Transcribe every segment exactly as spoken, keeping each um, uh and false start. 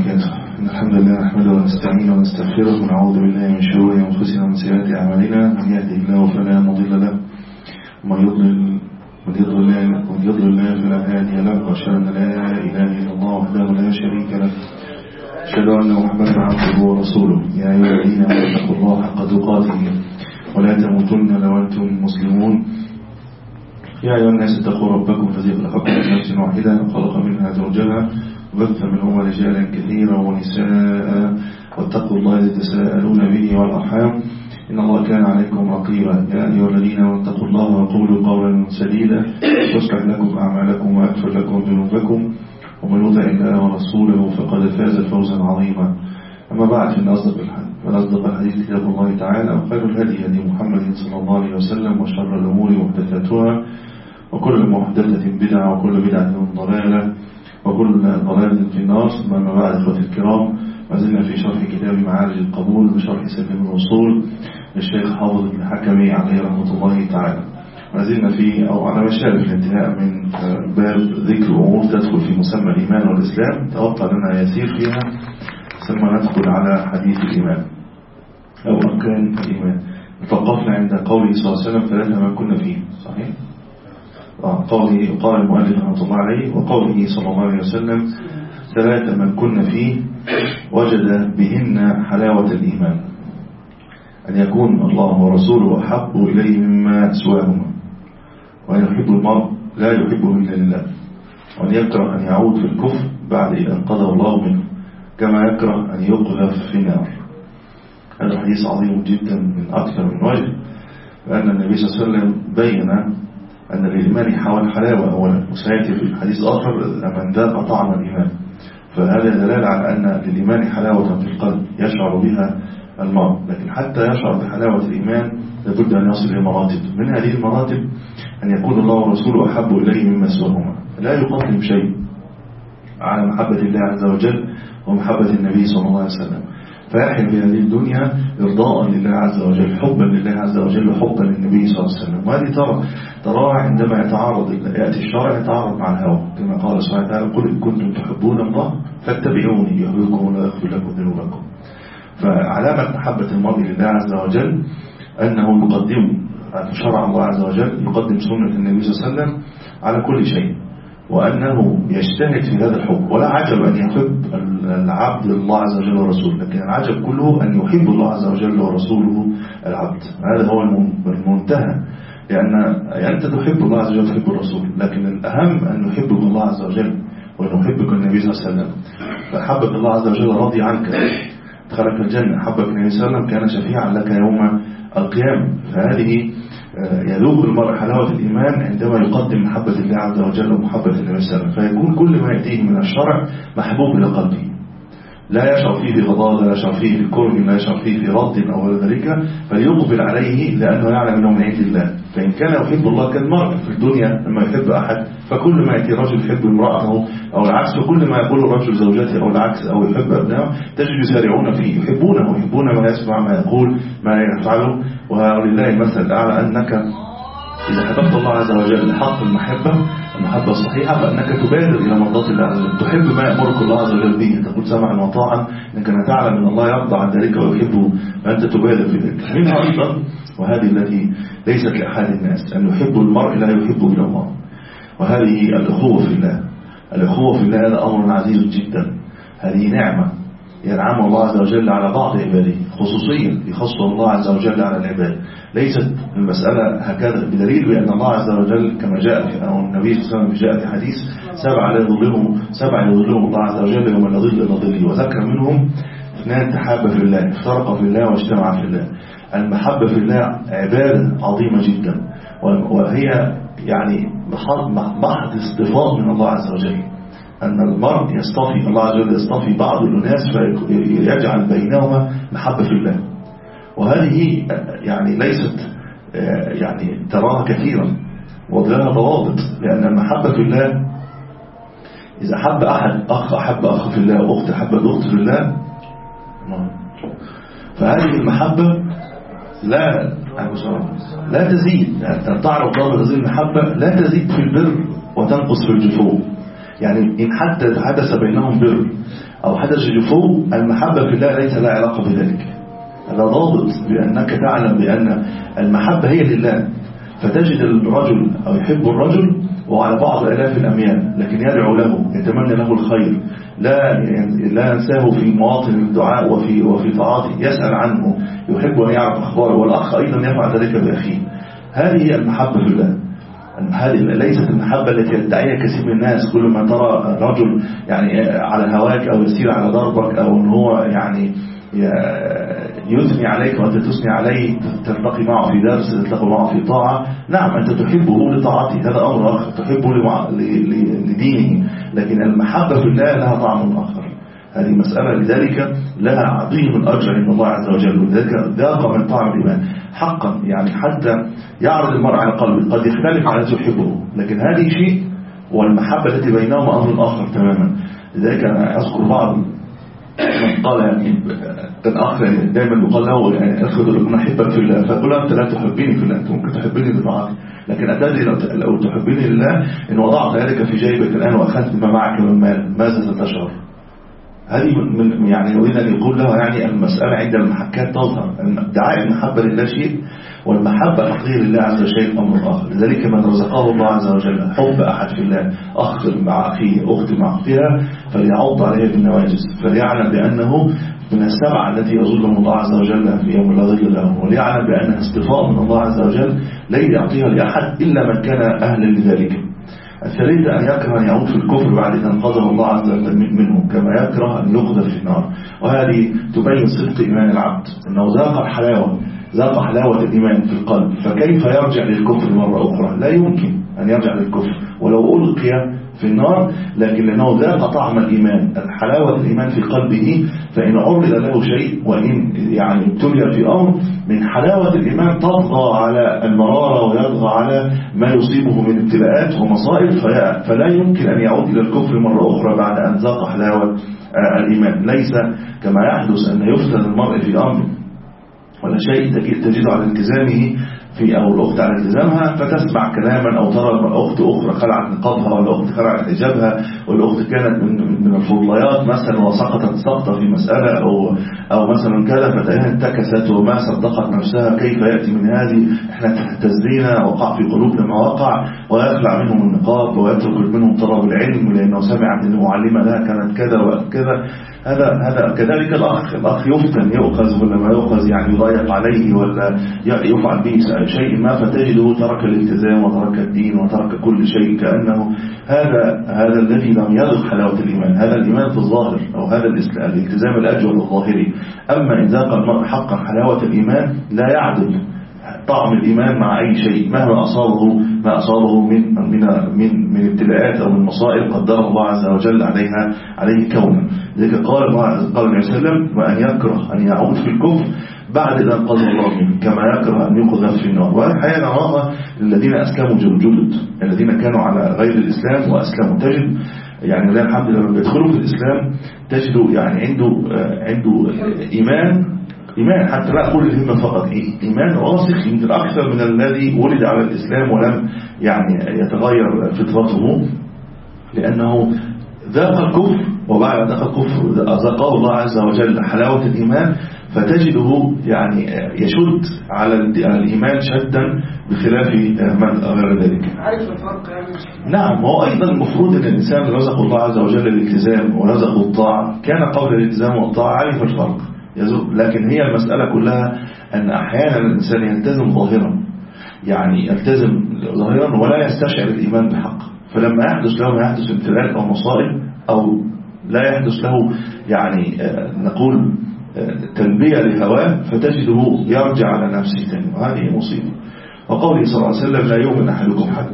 وبركاته. إن الحمد لله نحمده ونستعينه ونستغفره ونعوذ بالله من شرور أنفسنا ومن سيئات أعمالنا. من يهده الله فلا مضل له ومن يضلل من يضلل من يضلل الله فلا هادي له، وأشهد أن لا إله إلا الله وحده لا شريك له، أشهد أن محمدا عبده ورسوله. يا أيها الذين آمنوا اتقوا الله حق تقاته ولا تموتن إلا وأنتم مسلمون. يا أيها الناس اتقوا ربكم الذي خلقكم من نفس واحدة وخلق منها زوجها وبث منهما رجالا كثيرا ونساء، واتقوا الله الذي تساءلون به والأرحام إن الله كان عليكم رقيبا. يا أيها الذين آمنوا اتقوا الله وقولوا قولا سديدا يصلح لكم أعمالكم ويغفر لكم ذنوبكم، ومن يطع الله ورسوله فقد فاز فوزا عظيما. أما بعد، فإن أصدق الحديث كتاب الله تعالى، وخير الهدي هدي محمد صلى الله عليه وسلم، وشر الأمور محدثاتها، وكل محدثة بدعة، وكل بدعة ضلالة، وكل ضلالة في النار. ثم أما بعد، إخوتي الكرام، ما زلنا في شرح كتاب معارج القبول بشرح سلم الوصول للشيخ حافظ بن حكمي عليه رحمة الله تعالى. ما زلنا في أو على مشارف الانتهاء من باب ذكر أمور تدخل في مسمى الإيمان والإسلام، توقع لنا يسير فيها، ثم ندخل على حديث الإيمان أو أركان الإيمان. توقفنا عند قوله صلى الله عليه وسلم ثلاثة ما كنا فيه، صحيح؟ قوله قال المؤلف رحمه الله عليه، وقوله صلى الله عليه وسلم ثلاثة من كنا فيه وجد بهن حلاوة الإيمان: أن يكون الله ورسوله أحب إليه مما سواهما، وأن يحب المرء لا يحبه إلا لله، وأن يكره أن يعود في الكفر بعد إذا انقذه الله منه، كما يكره أن يقذف في النار. هذا حديث عظيم جدا من أكثر من وجه، لأن النبي صلى الله عليه وسلم بين أن للإيمان حلاوة أولا، وسيأتي في الحديث آخر من ذاق طعم الإيمان. فهذا دلالة على أن للإيمان حلاوة في القلب يشعر بها المرء، لكن حتى يشعر بحلاوة الإيمان لابد أن يصل إلى مراتب. من هذه المراتب أن يكون الله ورسوله أحب إليه مما سواهما، لا يقدم شيء على محبة الله عز وجل ومحبة النبي صلى الله عليه وسلم، فيحن في هذه الدنيا إرضاء لله عز وجل، حبا لله عز وجل، وحبا للنبي صلى الله عليه وسلم. وهذه ترى تراها عندما يتعارض يأتي الشرع يتعارض مع الهوى، كما قال سبحانه وتعالى: قل إن كنتم تحبون الله فاتبعوني يحببكم ولا يغفر لكم ذنوبكم. فعلامة محبة المرء لله عز وجل أنه يقدم شرع الله عز وجل، يقدم سنة النبي صلى الله عليه وسلم على كل شيء، وأنه يجتهد في هذا الحب. ولا عجب أن يحب العبد الله عز وجل ورسوله، لكن العجب كله أن يحب الله عز وجل ورسوله العبد. هذا هو المنتهى، لأن أنت تحب الله عز وجل وتحب الرسول، لكن الأهم أن يحبك الله عز وجل وأن يحبك النبي صلى الله عليه وسلم. فحبك الله عز وجل راضي عنك، دخلك الجنة. حبك النبي صلى الله عليه وسلم كان شفيعا لك يوم القيامة. فهذه يذوق المرء حلاوة الإيمان عندما يقدم محبة الله عز وجل ومحبة النبي صلى الله عليه وسلم، فيكون كل ما يأتيه من الشرع محبوب إلى قلبه، لا يشعر فيه بغضاضة، لا يشعر فيه بكره، لا يشعر فيه برد أو ذلك، فليقبل عليه لأنه يعلم أنه من عند الله. فإن كان يحب الله كالمرء في الدنيا لما يحب أحد، فكل ما يأتي الرجل يحب امرأته أو العكس، وكل ما يقول الرجل زوجته أو العكس أو يحب أبنائه تجد يسارعون فيه، يحبونه، يحبون ما يسمع، ما يقول، ما يفعله. ولله المثل الأعلى أنك إذا حببت الله عز وجل حق المحبة المحبة الصحيحة، فأنك تبادر إلى مرضات الله عز وجل، تحب ما يأمرك الله عز وجل به، تقول سمعا وطاعا، لأنك تعلم أن الله يرضى عن ذلك ويحبه، فأنت تبادر في ذلك. منها أيضا، وهذه التي ليست لأحد الناس، أن يحب المرء لا يحب إلا الله، وهذه الأخوة في الله. الأخوة في الله هذا أمر عزيز جدا، هذه نعمة ينعم الله عز وجل على بعض عباده، خصوصيا يخص الله عز وجل على العباد. ليست المسألة هكذا، بدليل بأن الله عز وجل كما جاء في أو النبي صلى الله عليه وسلم جاء في حديث: سبعة لا يظلهم سبعة يظلهم الله عز وجل يوم لا ظل إلا ظله، وذكر منهم اثنان تحابا في الله، افترقا في الله واجتمعا في الله. المحبة في الله عبادة عظيمة جدا، وهي يعني محض اصطفاء من الله عز وجل، أن المرء يصطفي الله عز وجل، يصطفي بعض الناس فيجعل بينهما محبة في الله. وهذه يعني ليست يعني تراها كثيرا ولها ضوابط، لأن المحبة في الله إذا حب أحد أخ أحب أخ في الله، وأخت أحب الأخت في الله، فهذه المحبة لا لا تزيد. يعني تعرف ضابط هذه المحبة لا تزيد في البر وتنقص في الجفو. يعني إن حتى حدث بينهم بر أو حدث جفو، المحبة في الله ليس لها علاقة بذلك. هذا ضابط بأنك تعلم بأن المحبة هي لله، فتجد الرجل أو يحب الرجل وعلى بعض آلاف الأميال، لكن يدعو له، يتمنى له الخير، لا لا ينساه في مواطن الدعاء وفي وفي طاعته، يسأل عنه، يحب أن يعرف أخباره، والأخ أيضا يفعل ذلك بأخيه. هذه هي المحبة في الله. هذه ليست المحبة التي يدعيها كثير من الناس. كل ما ترى الرجل يعني على هواك أو يسير على ضربك أو أن هو يعني يثني عليك وأنت تثني عليه، تلتقي معه في درس، تلتقي معه في طاعة، نعم أنت تحبه لطاعته، هذا أمر آخر، تحبه لدينه، لكن المحبة في الله لها طعم آخر. هذه مسألة لذلك لها عظيم الأجر عند الله عز وجل، ولذلك ذاق من طعم الإيمان حقا. يعني حتى يعرض المرء على قلبه قد يختلف عن الذي يحبه، لكن هذه شيء، والمحبة التي بينهما أمر آخر تماما. لذلك أنا أذكر بعض من قال يعني الأخ دائما يقال له يعني أخذ أن أحبك في الله، فأقول أنت لا تحبني في الله، أنت ممكن تحبني لطاعتي، لكن أتدري لو تحبني لله إن وضعت ذلك في جيبك الآن وأخذت ما معك من مال ماذا ستشعر؟ هذه من يعني يريد أن يقول له يعني المسألة عند المحكات تظهر، ادعاء المحبة لله شيء، والمحبة الحقيقية لله عز وجل أمر آخر. لذلك من رزقه الله عز وجل حب أحد في الله، أخ مع أخيه، أخت مع أختها، فليعض عليه بالنواجذ، فليعلم بأنه من السبعة التي يظلهم الله عز وجل في يوم لا ظل له، وليعلم بأنها اصطفاء من الله عز وجل لن يعطيها لأحد إلا من كان أهلا لذلك. الثالث أن يكره أن يعود في الكفر بعد أن قدر الله عز وجل منه، كما يكره أن يقذف في النار. وهذه تبين صدق إيمان العبد، أنه ذاق الحلاوة، ذاق حلاوة الإيمان في القلب، فكيف يرجع للكفر مرة أخرى؟ لا يمكن أن يرجع للكفر ولو ألقي في النار، لكن لأنه ذاق طعم الإيمان، حلاوة الإيمان في قلبه، فإن عرض له شيء وإن يعني ابتلي في أمر من حلاوة الإيمان تطغى على المرارة ويطغى على ما يصيبه من ابتلاءات ومصائب، فلا يمكن أن يعود إلى الكفر مرة أخرى بعد أن ذاق حلاوة الإيمان. ليس كما يحدث أن يفتن المرء في أمر ولا شيء تجد على التزامه في أو الأخت على التزامها فتسمع كلاما، أو ترى أخت أخرى خلعت نقابها، ولا أخت خلعت حجابها، والأخت كانت من من الفضليات مثلا وسقطت سقطة في مسألة أو أو مثلا كذا، فتلاقيها انتكست وما صدقت نفسها. كيف يأتي من هذه؟ احنا اهتزينا، وقع في قلوبنا ما وقع، ويخلع منهم النقاب ويترك منهم طلب العلم لأنه سمع أن المعلمة لها كانت كذا وكذا. هذا هذا كذلك الأخ الأخ يفتن، يؤخذ ولا ما يؤخذ، يعني يضيق عليه ولا يفعل به شيء ما، فتجده ترك الالتزام وترك الدين وترك كل شيء، كأنه هذا هذا الذي لم يذق حلاوة الإيمان. هذا الإيمان في الظاهر، أو هذا الالتزام الأجول الظاهري. أما إن ذاق المرء حقا حلاوة الإيمان لا يعدل طعم الإيمان مع أي شيء، مهما أصابه ما أصابه من من من من ابتلاءات أو من مصائب قدره الله عز وجل عليها عليه كونا. لذلك قال الله قال النبي صلى الله عليه وسلم: وأن يكره أن يعود في الكفر بعد إذا قضى الله منه، كما يكره أن يقذف في النار. وهذه حياة نراها للذين أسلموا جدد، الذين كانوا على غير الإسلام وأسلموا. تجد يعني لا الحمد لله لما يدخلوا في الإسلام تجدوا يعني عنده عنده إيمان إيمان حتى لا أقول الهمة فقط، إيمان راسخ يمكن أكثر من الذي ولد على الإسلام ولم يعني يتغير فطرته، لأنه ذاق الكفر، وبعد ذاق الكفر ذاقه الله عز وجل حلاوة الإيمان، فتجده يعني يشد على الإيمان شدا بخلاف من غير ذلك. عارف الفرق يعني؟ نعم. هو أيضا المفروض أن الإنسان رزق الله عز وجل الالتزام ورزقه الطاعة، كان قبل الالتزام والطاعة عارف الفرق، لكن هي المسألة كلها أن أحيانا الإنسان يلتزم ظاهرا، يعني يلتزم ظاهرا ولا يستشعر الإيمان بحق، فلما يحدث له ما يحدث ابتلاء أو مصائب، أو لا يحدث له يعني نقول تلبية لهواه، فتجده يرجع على نفسه تاني، وهذه مصيبة. وقوله صلى الله عليه وسلم: لا يؤمن أحدكم حد.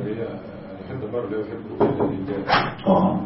آه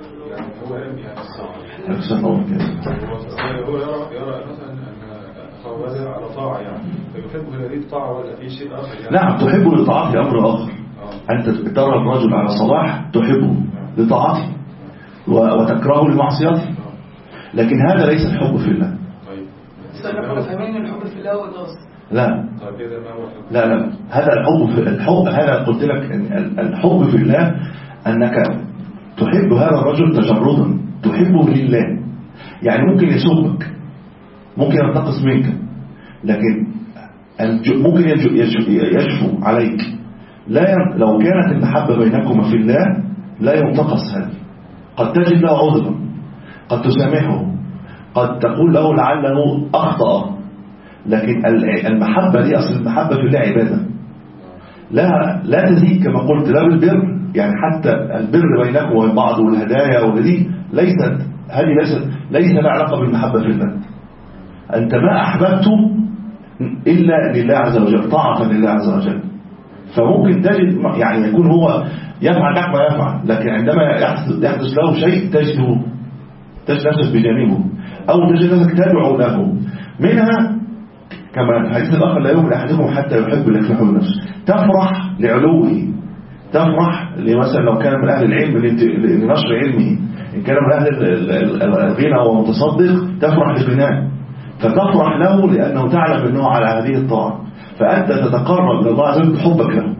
نفسه هو كده. هو يرى يرى مثلا أن أخوه على طاعة، يعني فيحبه لهذه الطاعة ولا في شيء آخر يعني؟ نعم، تحبه لطاعته في أمر آخر. أنت ترى الرجل على صلاح تحبه لطاعته وتكرهه لمعصيته، لكن هذا ليس الحب في الله. احنا فاهمين الحب في الله هو الأصل. لا لا لا هذا الحب في الحب هذا قلت لك الحب في الله أنك تحب هذا الرجل تجردا، تحبه لله، يعني ممكن يسبك، ممكن ينتقص منك، لكن ممكن يجفو عليك. لا ي... لو كانت المحبة بينكما في الله لا ينتقص هذا. قد تجد له عذرا، قد تسامحه، قد تقول له لعله أخطأ، لكن المحبة دي أصل المحبة في الله عبادة، لا لا تزيد كما قلت لا بالبر، يعني حتى البر بينكم وبين بعض والهدايا والذي ليست هذه ليست ليس لها علاقة بالمحبة في الله. أنت ما أحببته إلا لله عز وجل، طاعة لله عز وجل. فممكن تجد يعني يكون هو يفعل معك ما يفعل، لكن عندما يحدث له شيء تجده تجد نفسك بجانبه، أو تجد نفسك تدعو له. منها كما الحديث الآخر لا يؤمن أحدكم حتى يحب لك يحب نفسه، تفرح لعلوه، تفرح مثلا لو كان من أهل العلم لنشر علمه، إن كان من أهل الغنى ومتصدق تفرح لغناه، فتفرح له لأنه تعلم أنه على هذه الطاعة، فأنت تتقرب لله عز وجل بحبك له.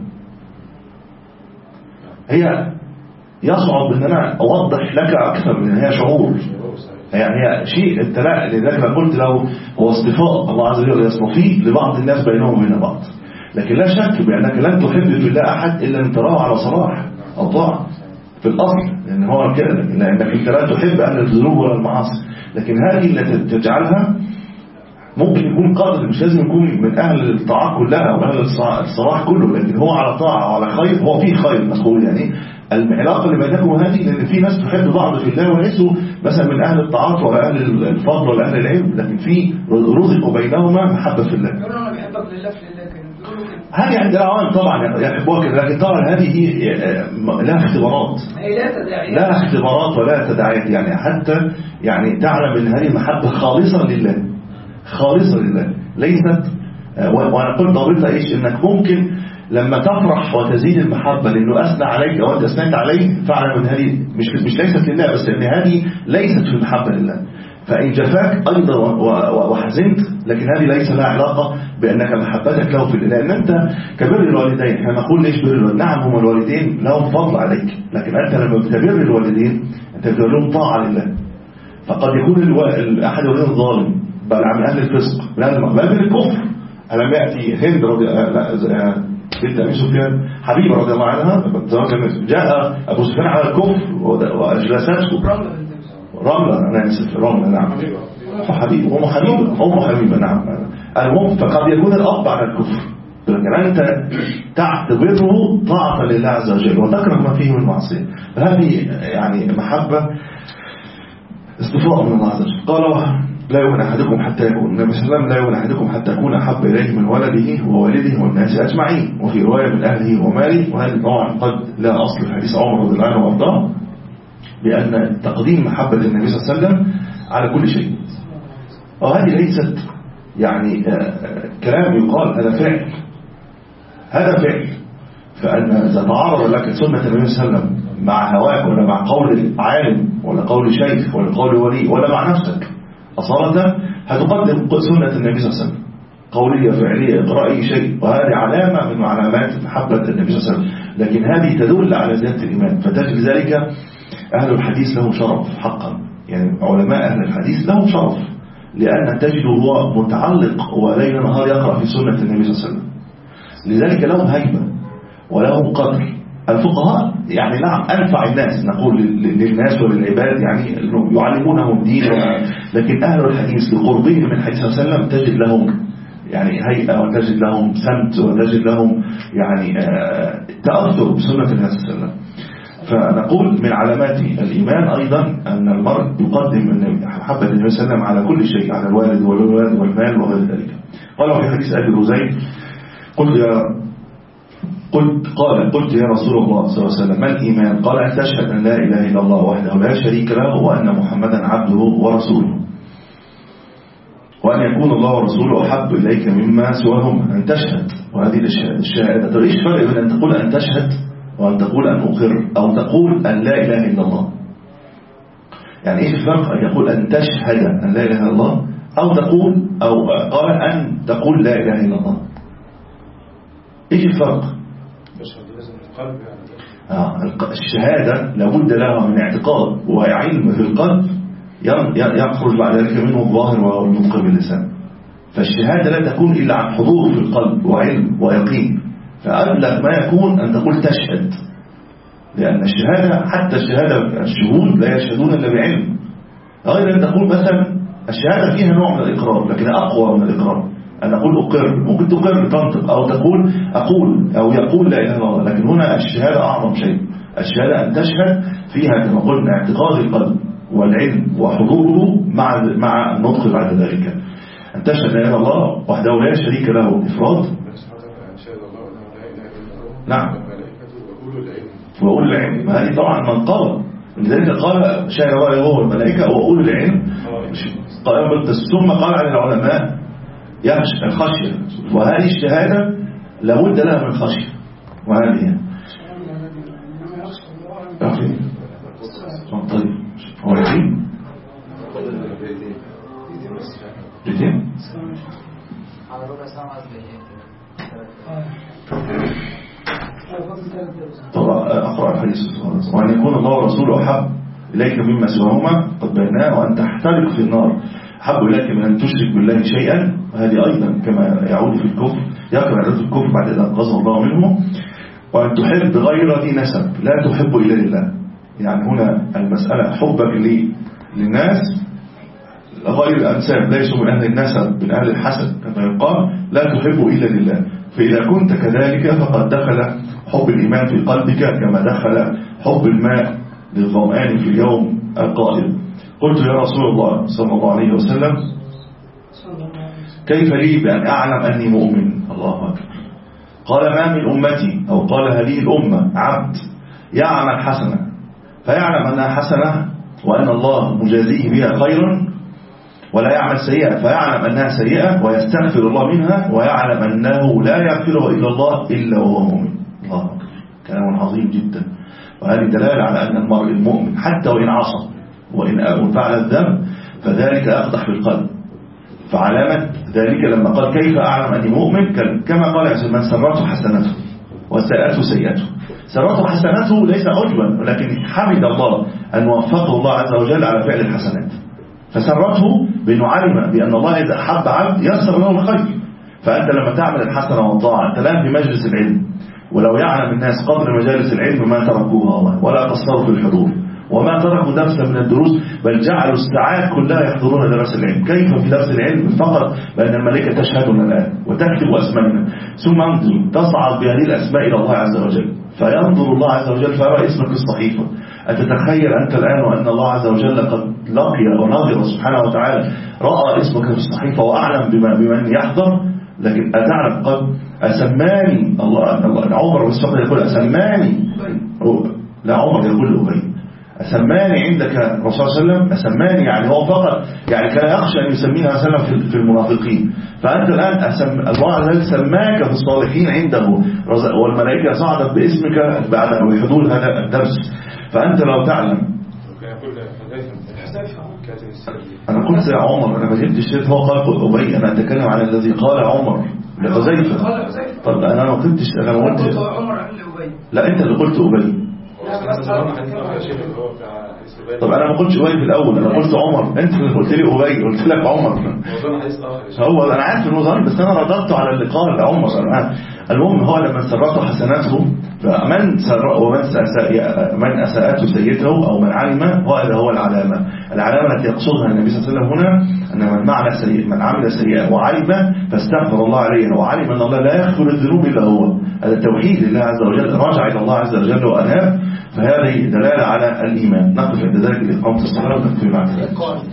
هي يصعب أن أنا أوضح لك أكثر من هي شعور، يعني هي شيء انت لا، لذلك قلت له هو اصطفاء الله عز وجل يصطفيه لبعض الناس بينهم وبين بعض، لكن لا شك بأنك لن تحب في الله أحد إلا أن تراه على صلاح أو طاعة في الأصل، لأن هو كده، لأنك انت لا تحب أهل الذنوب ولا المعاصي، لكن هذه التي تجعلها ممكن يكون قادر، مش لازم يكون من أهل الطاعات كلها أو أهل الصلاح كله، لكن هو على طاعة وعلى خير، هو فيه خير مسؤول. يعني العلاقة اللي بينكم هذه، لأن في ناس تحب بعض في الله وليسوا مثلا من أهل الطاعات ولا أهل الفضل ولا أهل العلم، لكن في رزق بينهما محبة في الله. يقولون أنا بحبك لله في الله كده، هذه عند العوام طبعا يحبوها كده، لكن طبعا هذه لها اختبارات، لا اختبارات ولا تداعيات، يعني حتى يعني تعلم ان هذه المحبة خالصة لله، خالصة لله ليست. وانا قلت ضابطها ايش؟ انك ممكن لما تفرح وتزيد المحبة لانه اثنى عليك او انت اثنيت عليه، فاعلم ان هذه مش مش ليست لله بس، ان هذه ليست في المحبة لله. فإن جفاك أيضا وحزنت، لكن هذه ليس لها علاقة بأنك محبتك له في الله، لأن أنت كبر الوالدين، احنا نقول ليش بر الوالدين؟ نعم هم الوالدين لهم فضل عليك، لكن أنت لما بتبر الوالدين أنت بتبر لهم طاعة لله. فقد يكون الو... أحد الوالدين ظالم، بل عن أهل الفسق، بل بالكفر. ألم يأتي هند رضي بنت أبي سفيان حبيبة رضي الله عنها، جاء أبو سفيان على الكفر وأجلسته رملة، أنا نسيت رملة، نعم حبيبة، أم حبيبة، أم حبيبة، نعم. المهم فقد يكون الأب على الكفر، لكن أنت تعتبره طاعة لله عز وجل وتكره ما فيه من معصية، فهذه يعني محبة استفاء من الله عز وجل. قال لا يؤمن أحدكم حتى يكون، النبي صلى الله عليه وسلم لا يؤمن أحدكم حتى يكون أحب إليه من ولده ووالده والناس أجمعين، وفي رواية من أهله وماله. وهذه طبعا قد لا أصل في حديث عمر رضي الله عنه وارضاه، بأن تقديم محبة النبي صلى الله عليه وسلم على كل شيء، وهذه ليست يعني كلام يقال، هذا فعل، هذا فعل. فأن إذا تعارض لك سنة النبي صلى الله عليه وسلم مع هواك ولا مع قول عالم ولا قول شيخ ولا قول ولي ولا مع نفسك أصالة، هتقدم سنة النبي صلى الله عليه وسلم، قولية فعلية إقرائي شيء، وهذه علامة من علامات محبة النبي صلى الله عليه وسلم، لكن هذه تدل على زيادة الإيمان. فتجد ذلك أهل الحديث لهم شرف حقا، يعني علماء أهل الحديث لهم شرف، لأن تجده هو متعلق وليل نهار يقرأ في سنة النبي صلى الله عليه وسلم، لذلك لهم هيبة ولهم قدر. الفقهاء يعني نعم أنفع الناس، نقول للناس وللعباد، يعني يعلمونهم الدين، لكن أهل الحديث لقربهم من الحديث صلى الله عليه وسلم تجد لهم يعني هيئة، وتجد لهم سمت، وتجد لهم يعني تأثر بسنة النبي صلى الله عليه وسلم. فنقول من علامات الإيمان أيضا أن المرء يقدم محبة النبي صلى الله عليه وسلم على كل شيء، على الوالد والولد والمال وغير ذلك. قال في حديث أبي رزين قلت يا قلت قال قلت يا رسول الله صلى الله عليه وسلم ما الإيمان؟ قال أن تشهد أن لا إله إلا الله وحده لا شريك له وأن محمدا عبده ورسوله، وأن يكون الله ورسوله أحب إليك مما سواهما. أن تشهد، وهذه الشهادة. طيب إيش فرق بين أن تقول أن تشهد وأن تقول أن أقر، أو تقول أن لا إله إلا الله؟ يعني إيش الفرق أن يقول أن تشهد أن لا إله إلا الله، أو تقول أو قال أن تقول لا إله إلا الله؟ إيش الفرق؟ آه الشهادة لابد لها من اعتقاد وعلم في القلب، يخرج بعد ذلك منه الظاهر والنطق باللسان. فالشهادة لا تكون إلا عن حضور في القلب وعلم ويقين. فأبلغ ما يكون أن تقول تشهد، لأن الشهادة حتى الشهادة الشهود لا يشهدون إلا بعلم، غير أن تقول مثلا الشهادة فيها نوع من الإقرار لكن أقوى من الإقرار. أن أقول أقر، ممكن تقر تنطق، أو تقول أقول أو يقول لا إله إلا الله، لكن هنا الشهادة أعظم شيء. الشهادة أن تشهد فيها كما قلنا اعتقاد القلب والعلم وحضوره مع مع النطق بعد ذلك. أن تشهد لا إله إلا الله وحده لا شريك له إفراد. نعم. وأولو العلم، هذه طبعا من قال، لذلك قال شهد الله هو الملائكة وأولو العلم. ثم قال عن العلماء يخشى الخشية، وهذه الشهادة لابد لها من خشية. وهذه طيب هو الدين الدين طبعا أقرأ الحديث وأن يكون الله ورسوله أحب إليك مما سواهما قد بيناه، وأن تحترق في النار أحب إليك من أن تشرك بالله شيئا. وهذه أيضا كما يعود في الكفر، يقرأ عدد الكفر بعد أن قصر الله منه. وأن تحب غير ذي نسب لا تحب إلا لله. يعني هنا المسألة حبك للناس غير الأنساب، ليسوا من أهل النسب من أهل الحسد كما يقال، لا تحب إلا لله. فإذا كنت كذلك فقد دخل حب الإيمان في قلبك كما دخل حب الماء للظمآن في اليوم القادم. قلت يا رسول الله صلى الله عليه وسلم كيف لي بأن أعلم أني مؤمن؟ الله أكبر. قال ما من أمتي أو قال هذه الأمة عبد يعمل حسنة فيعلم أنها حسنة وأن الله مجازيه بها خيرا، ولا يعمل سيئة فيعلم أنها سيئة ويستغفر الله منها، ويعلم أنه لا يغفرها إلا الله إلا وهو مؤمن. الله أكبر، كلام عظيم جدا. وهذه دلالة على أن المرء المؤمن حتى وإن عصى وإن فعل الذنب فذلك أقدح في القلب. فعلامة ذلك لما قال كيف أعلم أني مؤمن، كما قال عز من سرته حسنته وساءته سيئته. سرته حسنته ليس عجبا، ولكن حمد الله أن وفقه الله عز وجل على فعل الحسنات. فسرته بأنه علم بأن الله إذا أحب عبد يسر له الخير. فأنت لما تعمل الحسنة والطاعة أنت الآن في مجلس العلم، ولو يعلم الناس قدر مجالس العلم ما تركوها ولا قصروا في الحضور، وما تركوا درسا من الدروس، بل جعلوا الساعات كلها يحضرون درس العلم. كيف في درس العلم فقط بأن الملائكة تشهدنا الآن وتكتب أسمائنا، ثم أنت تصعد بهذه الأسماء إلى الله عز وجل، فينظر الله عز وجل فيرى اسمك في الصحيفة. أتتخيل أنت الآن وأن الله عز وجل قد لقي ونظر سبحانه وتعالى رأى اسمك في الصحيفة وأعلم بما بمن يحضر؟ لكن أتعلم قد أسماني الله. عمر بالسفر يقول أسماني، لا عمر يقول أبي أسماني عندك الرسول صلى الله عليه وسلم. أسماني يعني هو فقط يعني كان يخشى أن يسميها سلم في المنافقين. فأنت الآن أسم... الله عز وجل سماك في الصالحين عنده، والملائكة صعدت باسمك بعد حضور هذا الدرس. فأنت لو تعلم. أنا قلت يا عمر، أنا ما جبت الشيء هو قال أبي، أنا أتكلم عن الذي قال عمر لحذيفة. طب أنا ما قلتش، أنا ما قلتش لا أنت اللي قلت أبي. طب انا ما قلتش أبي في الاول، انا قلت عمر، انت اللي قلت لي أبي، قلت لك عمر. هو انا عارف انه ظن، بس انا رددت على اللي قال عمر. المهم هو لما سرته حسناته فمن سر ومن من اساءته سيئته او من علم، وهذا هو العلامه العلامه التي يقصدها النبي صلى الله عليه وسلم هنا، ان من عمل سيئ من عمل سيئه وعلم فاستغفر الله عليه وعلم ان الله لا يغفر الذنوب الا هو، هذا توحيد لله عز وجل، رجع الى الله عز وجل واناب. فهذه دلاله على الايمان. نقف عند ذلك لإقامة الصلاه ونكتفي بعد ذلك.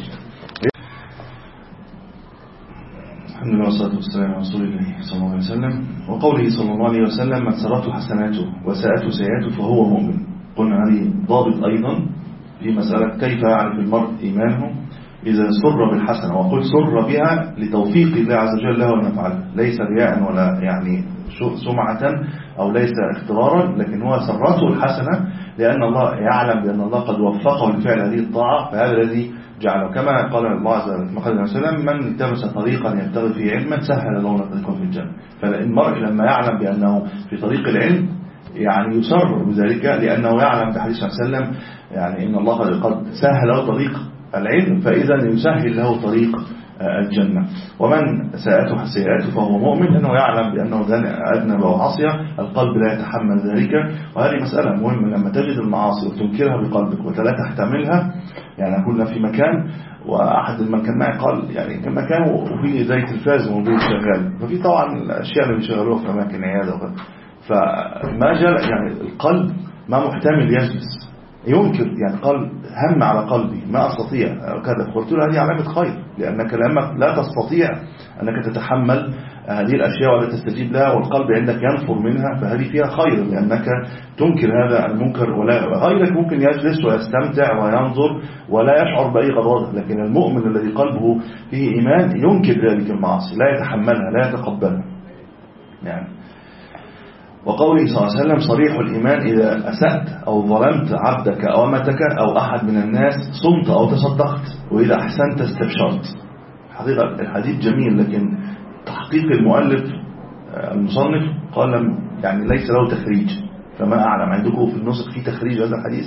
الحمد لله والصلاة والسلام على رسول الله صلى الله عليه وسلم. وقوله صلى الله عليه وسلم من سرته حسناته وساءته سيئاته فهو مؤمن. قلنا هذه ضابط أيضا في مسألة كيف يعرف المرء إيمانه إذا سر بالحسنة، وقل سر بها لتوفيق الله عز وجل له أن يفعلها، ليس رياء ولا يعني سمعة أو ليس اختبارا، لكن هو سرته الحسنة لأن الله يعلم بأن الله قد وفقه لفعل هذه الطاعة، فهذا الذي جعله. كما قال الله عز وجل من التمس طريقا يبتغي فيه علما سهل له طريقا في الجنة. فالمرء لما يعلم بأنه في طريق العلم يعني يسر بذلك، لأنه يعلم بحديث صلى الله عليه وسلم يعني إن الله قد سهل له طريق العلم فإذا يسهل له طريق الجنة. ومن ساءته سيئاته فهو مؤمن أنه يعلم بأنه أذنب وعصي، القلب لا يتحمل ذلك. وهذه مسألة مهمة، لما تجد المعاصي وتنكرها بقلبك ولا تحتملها. يعني كنا في مكان وأحد من كان معي قال يعني كان مكان وفيه زي تلفاز موجود شغال، ففي طبعا الأشياء اللي بيشغلوها في أماكن عيادة، فما جاء يعني القلب ما محتمل يجلس ينكر، يعني قال هم على قلبي ما أستطيع كذا. قلت له هذه علامة خير، لأنك لما لا تستطيع أنك تتحمل هذه الأشياء ولا تستجيب لها والقلب عندك ينفر منها، فهذه فيها خير، لأنك تنكر هذا المنكر. ولا غيرك ممكن يجلس ويستمتع وينظر ولا يشعر بأي غضاضة، لكن المؤمن الذي قلبه فيه إيمان ينكر ذلك المعاصي، لا يتحملها لا يتقبلها. يعني وقوله صلى الله عليه وسلم صريح الإيمان إذا أسأت أو ظلمت عبدك أو أمتك أو أحد من الناس صمت أو تصدقت، وإذا أحسنت استبشرت. حقيقة الحديث جميل، لكن تحقيق المؤلف المصنف قال يعني ليس له تخريج، فما أعلم عندكم في النسخ في تخريج هذا الحديث؟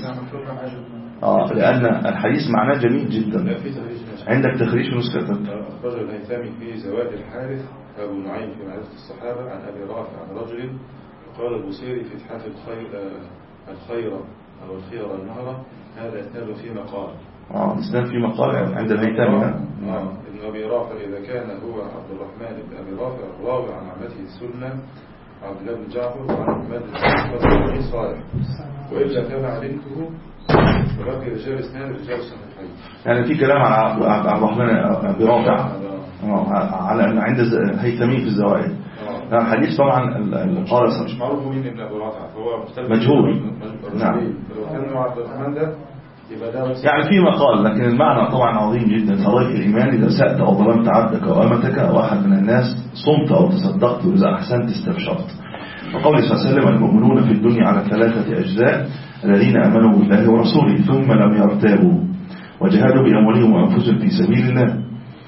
آه لأن الحديث معناه جميل جدا. عندك تخريج في نسختك؟ أخرج الهيثمي في زواج الحارث أبو نعيم في معرفة الصحابة عن أبي رافع عن رجل قال البصيري في إتحاف الخير الخير أو الخير النهر هذا إسناد في مقال. اه إسناد في مقال عند الهيثمي. اه ابن أبي رافع إذا كان هو عبد الرحمن بن أبي رافع الراوي عن عمته السنة عبد الله بن جعفر وعن محمد بن صالح، وإلا كان علمته فبقي رجال إسناد رجال صحيحين. يعني في كلام على عبد الرحمن أبي رافع على أن عند الهيثمي في الزوائد. الحديث طبعا قال مش معروف مين ابن أبي رافع، فهو مجهول. نعم. لو كان عبد الرحمن ده يبقى ده يعني في مقال، لكن المعنى طبعا عظيم جدا. صريح الإيمان إذا سأت أو ظلمت عبدك أو أمتك أو أحد من الناس صمت أو تصدقت، وإذا أحسنت استبشرت. وقول صلى الله عليه وسلم المؤمنون في الدنيا على ثلاثة أجزاء: الذين آمنوا بالله ورسوله ثم لم يرتابوا وجاهدوا بأموالهم وأنفسهم في سبيل الله،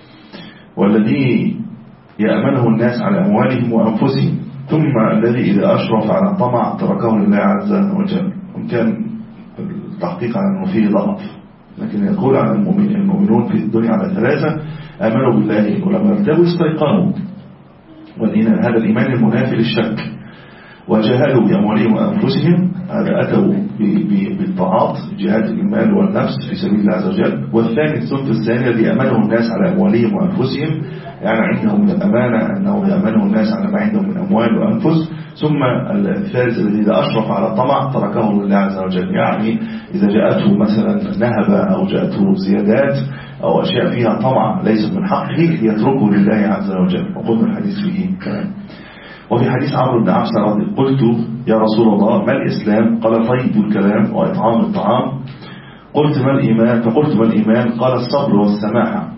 والذي يأمنه الناس على أموالهم وأنفسهم، ثم الذي إذا أشرف على الطمع تركه لله عز وجل. وكان التحقيق على أنه فيه ضعف، لكن يقول عن المؤمنين المؤمنون في الدنيا على ثلاثة: آمنوا بالله ولم يرتابوا استيقنوا، هذا الإيمان المنافي للشك، وجاهدوا بأموالهم وأنفسهم، هذا أتوا بالطاعات جهاد المال والنفس في سبيل الله عز وجل. والثاني الصنف الثاني الذي أمنه الناس على أموالهم وأنفسهم، يعني عندهم من الأمانة أنه يأمنه الناس على ما عندهم من أموال وأنفس. ثم الثالث الذي إذا أشرف على الطمع تركه لله عز وجل، يعني إذا جاءته مثلا نهبة أو جاءته زيادات أو أشياء فيها طمع ليس من حقه يتركه لله عز وجل. وقلنا الحديث فيه كلام. وفي حديث عمرو بن عبس قلت يا رسول الله ما الإسلام؟ قال طيب الكلام وإطعام الطعام. قلت ما الإيمان؟ فقلت ما الإيمان؟ قال الصبر والسماحة.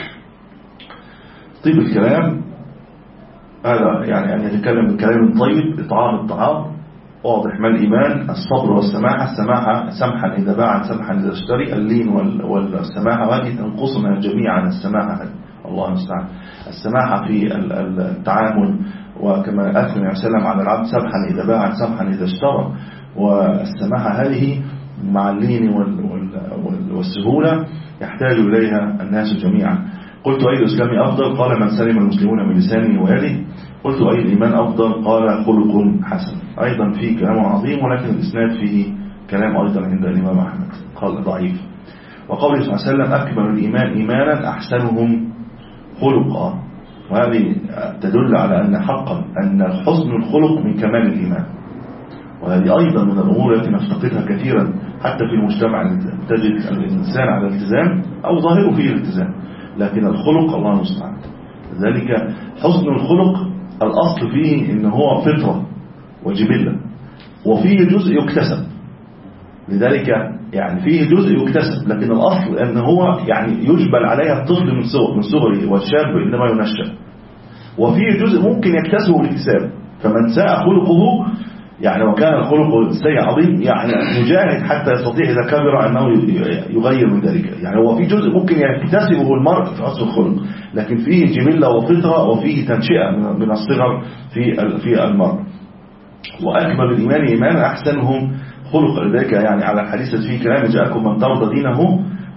طيب الكلام هذا يعني أن يتكلم بالكلام الطيب، إطعام الطعام واضح. ما الإيمان؟ الصبر والسماحة. السماحة سمحا إذا باع سمحا إذا اشتري، اللين والسماحة، وهذه تنقصنا جميعا السماحة، الله المستعان. السماحة في التعامل، وكما أثنى عليه وسلم على العبد سمحا إذا باع سمحا إذا اشترى. والسماحة هذه مع اللين والسهولة يحتاج إليها الناس جميعا. قلت أي الإسلام أفضل؟ قال من سلم المسلمون من لسانه ويده. قلت أي الإيمان أفضل؟ قال خلق حسن. أيضا فيه كلام عظيم، ولكن الإسناد فيه كلام أيضا عند الإمام أحمد قال ضعيف. وقوله صلى الله عليه وسلم أكمل الإيمان إيمانا أحسنهم خلقا، وهذه تدل على أن حقا أن حسن الخلق من كمال الإيمان. وهذه أيضا من الأمور التي نفتقدها كثيرا حتى في المجتمع، تجد الإنسان على الالتزام أو ظاهره فيه الالتزام، لكن الخلق الله المستعان. ذلك حسن الخلق الأصل فيه إن هو فطرة وجبلة، وفيه جزء يكتسب. لذلك يعني فيه جزء يكتسب، لكن الأصل أن هو يعني يجبل عليها الطفل من صغره من صغره والشاب إنما ينشأ. وفيه جزء ممكن يكتسبه الاكتساب، فمن ساء خلقه يعني وكان الخلق السيء عظيم يعني يجاهد حتى يستطيع إذا كبر أنه يغير من ذلك. يعني هو في جزء ممكن يكتسبه المرء في حسن الخلق، لكن فيه جبلة وفطرة وفيه تنشئة من الصغر في في المرء. وأكمل الإيمان إيمان أحسنهم خلق. لذلك يعني على الحديث فيه كلام جاءكم من ترضى دينه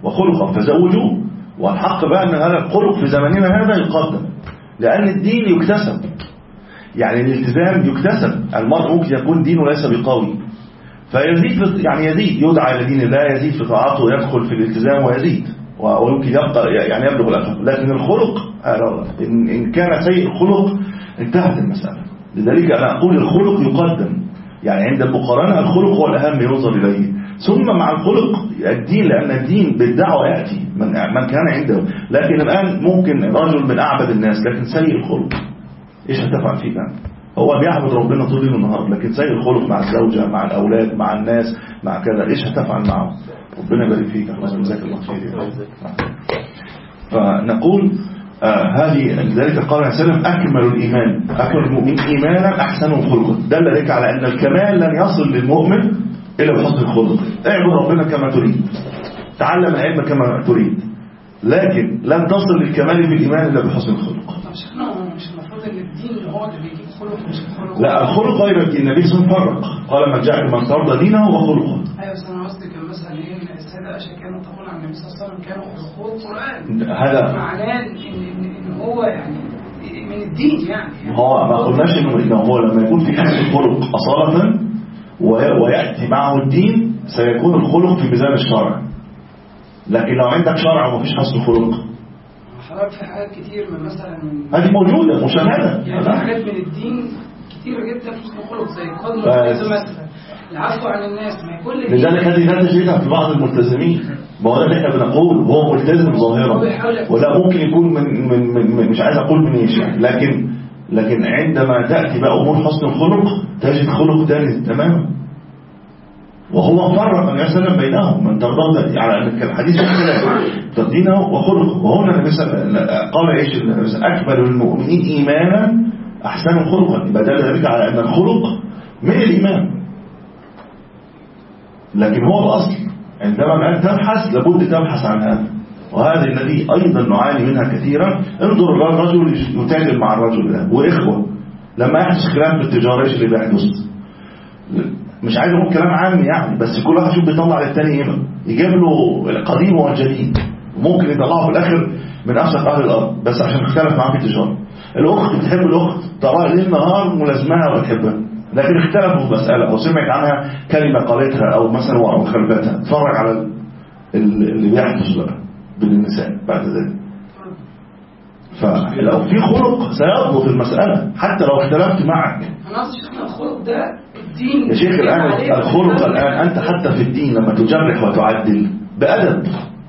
وخلقا فزوجوه. والحق بقى أن هذا الخلق في زماننا هذا يقدم، لأن الدين يكتسب، يعني الالتزام يكتسب. المرء ممكن يكون دينه ليس بقوي فيزيد، يعني يزيد يدعى إلى دين الله، يزيد في طاعته ويدخل في الالتزام ويزيد ويمكن يبقى يعني يبلغ الأخلاق. لكن الخلق إن كان سيء الخلق انتهت المسألة. لذلك أنا أقول الخلق يقدم، يعني عند المقارنة الخلق هو الأهم ينظر إليه، ثم مع الخلق الدين، لأن الدين بالدعوة يأتي من من كان عنده. لكن الآن ممكن رجل من أعبد الناس لكن سيء الخلق، إيش هتفعل فيه الآن؟ هو بيعبد ربنا طول النهار لكن سيء الخلق مع الزوجة مع الأولاد مع الناس مع كذا، إيش هتفعل معه؟ ربنا يبارك فيك يا أحمد، جزاك الله خير. فنقول آه هذه لذلك قال عليه وسلم أكمل الإيمان أكمل المؤمن إيمانا أحسنهم خلقا. دل ذلك على أن الكمال لن يصل للمؤمن إلا بحسن الخلق. اعبد ربنا كما تريد، تعلم العلم كما تريد، لكن لن تصل للكمال في الإيمان إلا بحسن الخلق. مش المفروض ان الدين هو اللي بيجيب خلق مش الخلق؟ لا، الخلق غير الدين. النبي صلى الله عليه وسلم فرق، قال من جاء من ترضى دينه وخلقه. ايوه بس انا قصدي كان مثلا ايه ان الساده عائشه كانوا تقول عن النبي صلى الله عليه وسلم كانوا خلقوا القران، هذا معناه ان ان هو يعني من الدين. يعني هو ما قلناش انه هو لما يكون في حسن الخلق اصاله وياتي معه الدين سيكون الخلق في ميزان الشرع. لكن لو عندك شرع ومفيش حسن خلق، حضرتك في حاجات كتير من مثلا من هذه موجوده مشاهده، يعني في حاجات من الدين كتير جدا في حسن خلق زي القدر مثلا العفو عن الناس، ما كل لذلك هذه لا تجدها في بعض الملتزمين. ما هو ده اللي احنا بنقول، وهو ملتزم ظاهرا ولا ممكن يكون من, من, من مش عايز اقول من ايش يعني، لكن لكن عندما تاتي بقى امور حسن الخلق تجد خلق ثاني تماما. وهو فرق النبي صلى الله عليه وسلم بينهم، من ترضى على ان الحديث كده دينه وخلقه. وهنا النبي قال ايش؟ اكمل المؤمنين ايمانا احسنهم خلقا. يبقى دل ذلك على ان الخلق من الايمان، لكن هو الاصل. عندما تبحث لابد تبحث عن هذا، وهذا الذي ايضا نعاني منها كثيرا. انظر الرجل يتاجر مع الرجل ده واخوه، لما يحدث خلاف بالتجاره ايش اللي بيحدث؟ مش عايز اقول كلام عام يعني، بس كل واحد يشوف بيطلع للتاني ايه، يجيب له القديم والجديد، ممكن يطلعه في الاخر من افسق اهل الارض بس عشان اختلف معاه في التجاره. الاخت بتحب الاخت تراها ليل نهار ملازمها وتحبها، لكن اختلفوا في مساله او سمعت عنها كلمه قالتها او مثلا وخلفتها، اتفرج على اللي بيحدث بقى بالنساء بعد ذلك. فلو في خلق سيضبط المساله حتى لو اختلفت معك. انا قصدي شيخنا الخلق ده الدين يا شيخ. الآن الخلق الآن أنت حتى في الدين لما تجرح وتعدل بأدب،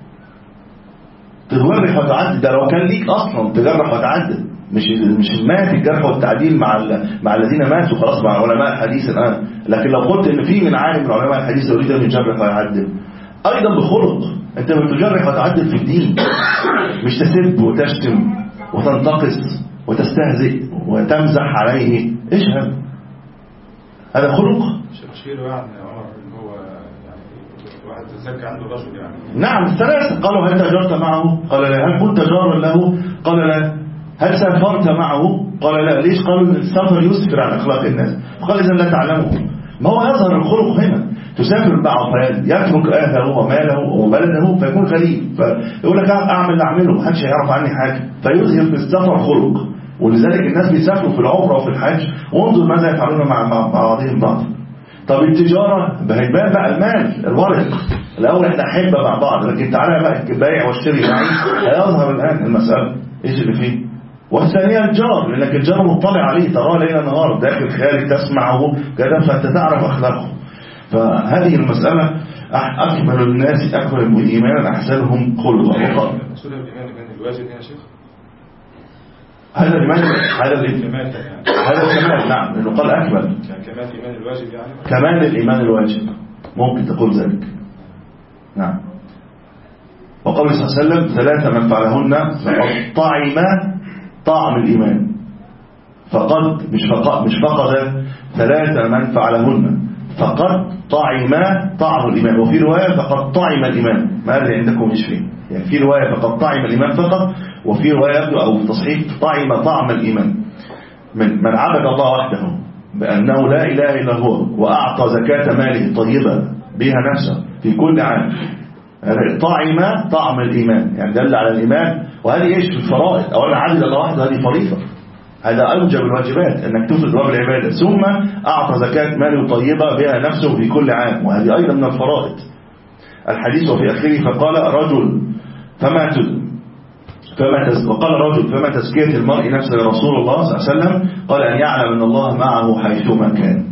تجرح وتعدل، ده لو كان ليك أصلا تجرح وتعدل، مش مش ما في الجرح والتعديل مع مع الذين ماتوا خلاص مع علماء الحديث الآن. لكن لو قلت إن في من عالم من علماء الحديث يريد أن يجرح ويعدل أيضا بخلق، أنت بتجرح وتعدل في الدين، مش تسب وتشتم وتنتقص وتستهزئ وتمزح عليه. إيش هذا؟ هذا خلق؟ شيء يعني عمر ان هو يعني واحد تزكى عنده رجل يعني. نعم الثلاثة. قالوا هل تجارت معه؟ قال لا. هل كنت جارا له؟ قال لا. هل سافرت معه؟ قال لا. ليش؟ قالوا ان السفر يسفر عن اخلاق الناس، فقال اذا لا تعلمه. ما هو يظهر الخلق هنا. تسافر معه فيترك اهله وماله وبلده فيكون غريب، فيقول لك اعمل اللي اعمله محدش هيعرف عني حاجه، فيظهر في السفر خلق. ولذلك الناس بيسافروا في العمره وفي الحج، وانظر ماذا يفعلون مع مع بعضهم بعض. طب التجاره هيبان بقى المال الورق، الاول احنا احبه مع بعض، لكن تعالى بقى بايع واشتري معي هيظهر الان المساله ايش اللي فيه. والثانيه الجار، لانك الجار مطلع عليه تراه ليل نهار داخل خارج تسمعه كذا، فانت تعرف اخلاقه. فهذه المساله اكمل الناس اكمل ايمانا احسنهم خلقا. المقصود الايمان كان الواجب يا شيخ. هذا الإيمان هذا الكمال هذا الكمال. نعم لأنه قال أكمل كمال الإيمان الواجب يعني كمال الإيمان الواجب، ممكن تقول ذلك. نعم. وقال صلى الله عليه وسلم ثلاثة من فعلهن فقد طعم طعم الإيمان. فقد مش فقط مش فقط ثلاثة من فعلهن فقد طعم طعم الإيمان، وفي رواية فقد طعم الإيمان. ما اللي عندكم مش فيه يعني، في رواية فقد طعم الإيمان فقط، وفي رواية أو في تصحيح طعم طعم الإيمان. من من عبد الله وحده بأنه لا إله إلا هو، وأعطى زكاة ماله طيبة بها نفسه في كل عام، يعني طعم طعم الإيمان، يعني دل على الإيمان. وهذه إيش في الفرائض؟ أولا عدد الله وحده هذه فريضة، هذا أوجب الواجبات أنك تفرض باب العبادة، ثم أعطى زكاة ماله طيبة بها نفسه في كل عام، وهذه أيضا من الفرائض. الحديث وفي آخره فقال رجل فما فما تز... وقال رجل فما تزكية المرء نفسه لرسول الله صلى الله عليه وسلم؟ قال أن يعلم أن الله معه حيثما كان.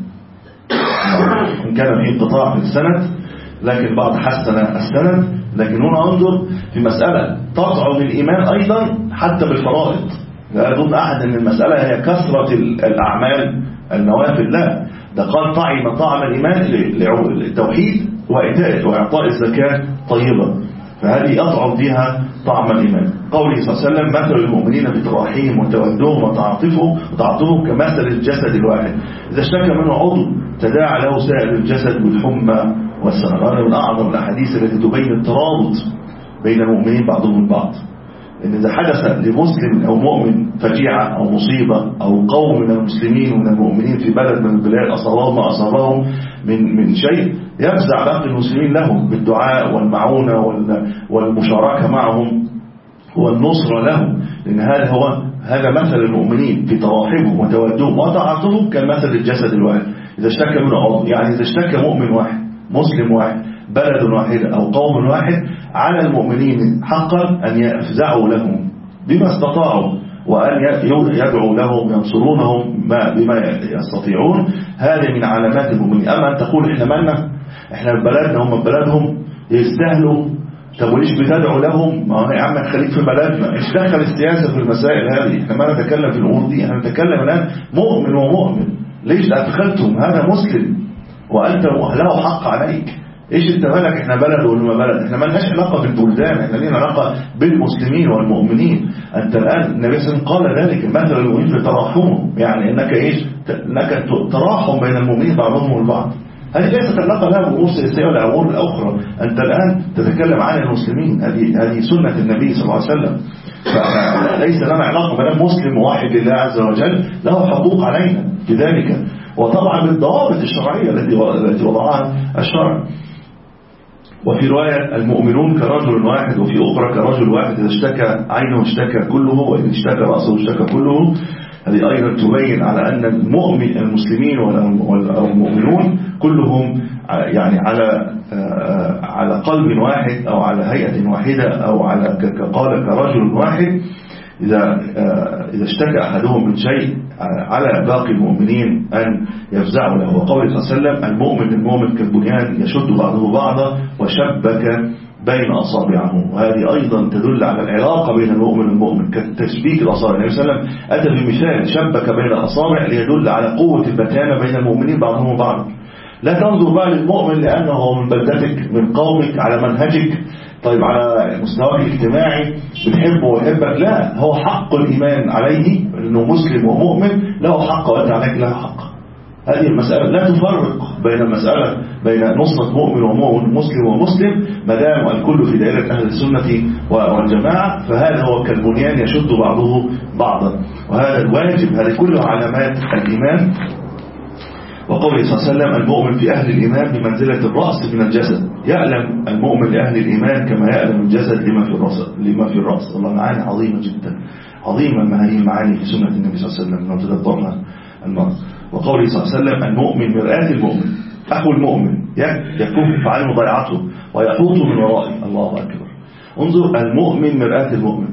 إن كان في انقطاع في السند، لكن بعض حسن السند، لكن هنا انظر في مسألة تطعم الإيمان أيضا حتى بالفرائض. لا يظن أحد أن المسألة هي كثرة الأعمال النوافل، لا، ده قال طعم طعم الإيمان للتوحيد وإيتاء وإعطاء الزكاة طيبة، فهذه أطعم فيها طعم الإيمان. قوله صلى الله عليه وسلم مثل المؤمنين بتراحيهم وتودهم وتعاطفهم وتعاطفهم كمثل الجسد الواحد إذا اشتكى منه عضو تداعى له سائر الجسد بالحمى والسهر. هذا من أعظم الأحاديث التي تبين الترابط بين المؤمنين بعضهم البعض. إن إذا حدث لمسلم أو مؤمن فجيعة أو مصيبة أو قوم من المسلمين ومن المؤمنين في بلد من البلاد أصابهم ما أصابهم من من شيء، يفزع باقي المسلمين لهم بالدعاء والمعونة والمشاركة معهم والنصرة لهم، لأن هذا هو هذا مثل المؤمنين في تراحمهم وتودهم وتعاطفهم كمثل الجسد الواحد إذا اشتكى منه عضو. يعني إذا اشتكى مؤمن واحد مسلم واحد بلد واحد أو قوم واحد، على المؤمنين حقا أن يفزعوا لهم بما استطاعوا وأن يدعوا لهم ينصرونهم بما يستطيعون. هذه من علامات المؤمنين. أما أن تقول إحنا مالنا، إحنا بلدنا هم بلدهم يستاهلوا، طب وليش بتدعوا لهم؟ ما هو يا عم خليك في بلدنا، إيش دخل السياسة في المسائل هذه؟ إحنا ما نتكلم في الأمور دي، إحنا نتكلم الآن مؤمن ومؤمن. ليش أدخلتم هذا مسلم وأنت له حق عليك؟ إيش أنت مالك؟ إحنا بلد ولا ما بلد؟ إحنا ما لناش علاقة بالبلدان، إحنا لنا علاقة بالمسلمين والمؤمنين. أنت الآن النبي صلى الله عليه وسلم قال ذلك مثل المؤمنين في تراحمهم، يعني إنك إيش؟ إنك تراحم بين المؤمنين بعضهم البعض. هذه ليست علاقة لها بأمور سياسية ولا أمور أخرى. أنت الآن تتكلم عن المسلمين، هذه هذه سنة النبي صلى الله عليه وسلم. فليس لنا علاقة بين مسلم واحد لله عز وجل له حقوق علينا في ذلك، وطبعا بالضوابط الشرعية التي وضعها الشرع. وفي رواية المؤمنون كرجل واحد، وفي أخرى كرجل واحد إذا اشتكى عينه اشتكى كله، وإذا اشتكى رأسه اشتكى كله. هذه أيضا تبين على أن المؤمن المسلمين والمؤمنون كلهم يعني على على قلب واحد أو على هيئة واحدة أو على قال كرجل واحد. إذا إذا اشتكى أحدهم من شيء على باقي المؤمنين أن يفزعوا له. وقوله صلى الله عليه وسلم المؤمن المؤمن كالبنيان يشد بعضه بعضا وشبك بين أصابعه. وهذه أيضا تدل على العلاقة بين المؤمن والمؤمن كتشبيك الأصابع. النبي صلى الله عليه وسلم أتى بمثال شبك بين الأصابع ليدل على قوة المتانة بين المؤمنين بعضهم وبعض. لا تنظر بقى للمؤمن لأنه من بلدتك من قومك على منهجك طيب على مستواك الاجتماعي بنحبه ويحبك، لا، هو حق الإيمان عليه أنه مسلم ومؤمن له حق وأنت عليك له حق. هذه المسألة لا تفرق بين المسألة بين نصرة مؤمن ومؤمن مسلم ومسلم ما دام الكل في دائرة أهل السنة والجماعة، فهذا هو كالبنيان يشد بعضه بعضا. وهذا الواجب، هذه كلها علامات الإيمان. وقوله صلى الله عليه وسلم المؤمن في أهل الإيمان بمنزلة الرأس من الجسد، يعلم المؤمن لأهل الإيمان كما يعلم الجسد لما في الرأس لما في الرأس. والله معاني عظيمة جدا، عظيمة ما هذه المعاني في سنة النبي صلى الله عليه وسلم لو تدبرنا المرض. وقوله صلى الله عليه وسلم المؤمن مرآة المؤمن، أخو المؤمن يكف عنه ضيعته ويحوط من ورائه. الله أكبر. انظر، المؤمن مرآة المؤمن.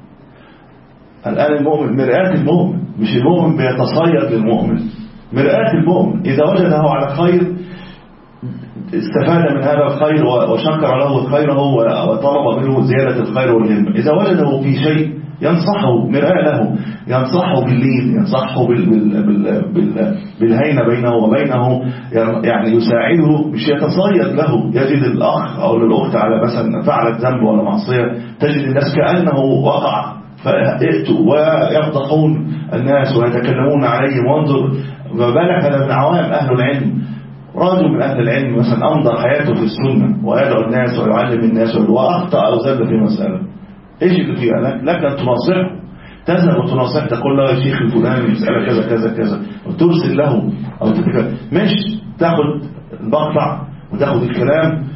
الآن المؤمن مرآة المؤمن، مش المؤمن بيتصيد للمؤمن، مرآة المؤمن. إذا وجده على خير استفاد من هذا الخير وشكر له الخير وطلب منه زيادة الخير والهمة. إذا وجده في شيء ينصحه، مرآة له، ينصحه باللين، ينصحه بال بال بال بال بالهينة بينه وبينه، يعني يساعده، مش يتصيد له. يجد الأخ أو الأخت على مثلا فعلت ذنب ولا معصية، تجد الناس كأنه وقع فيأتوا ويفضحون الناس ويتكلمون عليهم. وانظر ما بالك هذا من عوام أهل العلم، رجل من أهل العلم مثلا أمضى حياته في السنة ويدعو الناس ويعلم الناس وأخطأ أو زل في مسألة، إيش اللي فيها؟ لك لك أن تناصحه، تذهب وتناصح، تقول له يا شيخ الفلاني مسألة كذا كذا كذا، وترسل له أو تتكلم، مش تاخد المقطع وتاخد الكلام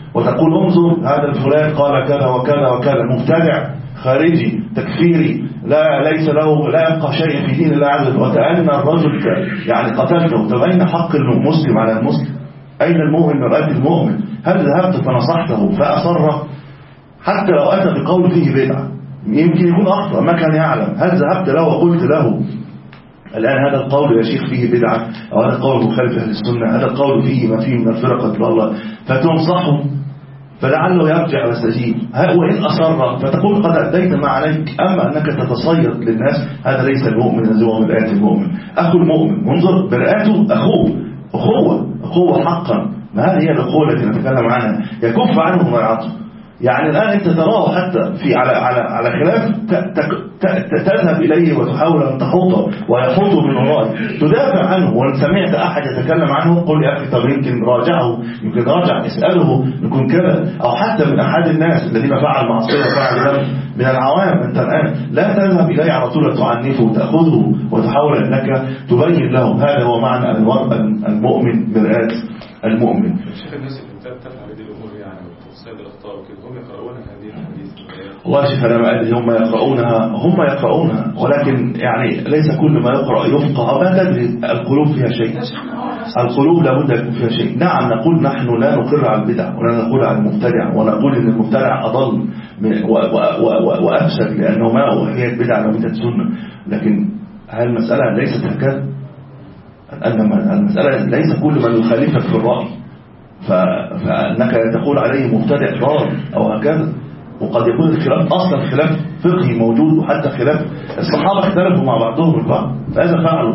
وتقول انظر هذا الفلان قال كذا وكذا وكذا، مبتدع خارجي تكفيري لا ليس له لا يبقى شيء في دين الله عز وجل، وكأن الرجل يعني قتلته. طب أين حق المسلم على المسلم؟ أين المؤمن مرآة المؤمن؟ هل ذهبت فنصحته فأصر حتى لو أتى بقول فيه بدعة يمكن يكون أخطأ ما كان يعلم، هل ذهبت له وقلت له الآن هذا القول يا شيخ فيه بدعة أو هذا القول مخالف أهل السنة، هذا القول فيه ما فيه من الفرقة الله، فتنصحه فلعله يرجع ويستجيب. وإن أصر فتقول قد أديت ما عليك. أما أنك تتصيد للناس هذا ليس المؤمن الذي هو مرآة المؤمن. أخو المؤمن منظر مرآته أخوه، أخوة أخوة حقا. ما هذه هي الأخوة التي نتكلم عنها؟ يكف عنه مرعاته. يعني الآن أنت تراه حتى في على على على خلاف تذهب إليه وتحاول أن تحوطه ويحوطه من ورائه، تدافع عنه. وإن سمعت أحد يتكلم عنه قل يا أخي طب يمكن راجعه، يمكن راجع اسأله يكون كذا. أو حتى من أحد الناس الذين فعل معصية فعل ذنب من العوام، أنت الآن لا تذهب إليه على طول تعنفه وتأخذه وتحاول أنك تبين له. هذا هو معنى المؤمن مرآة المؤمن. شيخ الناس اللي بتتفع هذه الأمور يعني وتصيد الأخطاء وكده هم يقرؤون هذه الحديث؟ والله شيخ أنا ما أدري هم يقرؤونها هم يقرؤونها ولكن يعني ليس كل ما يقرأ يفقه. ما تدري القلوب فيها شيء، القلوب لابد يكون فيها شيء. نعم نقول نحن لا نقر على البدع ولا نقول على المبتدع ونقول إن المبتدع أضل وأفسد لأنه ما أوحيت بدع لم تكن سنة، لكن هذه المسألة ليست هكذا. المسألة ليس كل من يخالفك في الرأي فأنك تقول عليه مبتدع ضال أو هكذا. وقد يكون الخلاف أصلا خلاف فقهي موجود، وحتى خلاف الصحابة اختلفوا مع بعضهم البعض فهذا فعلوا.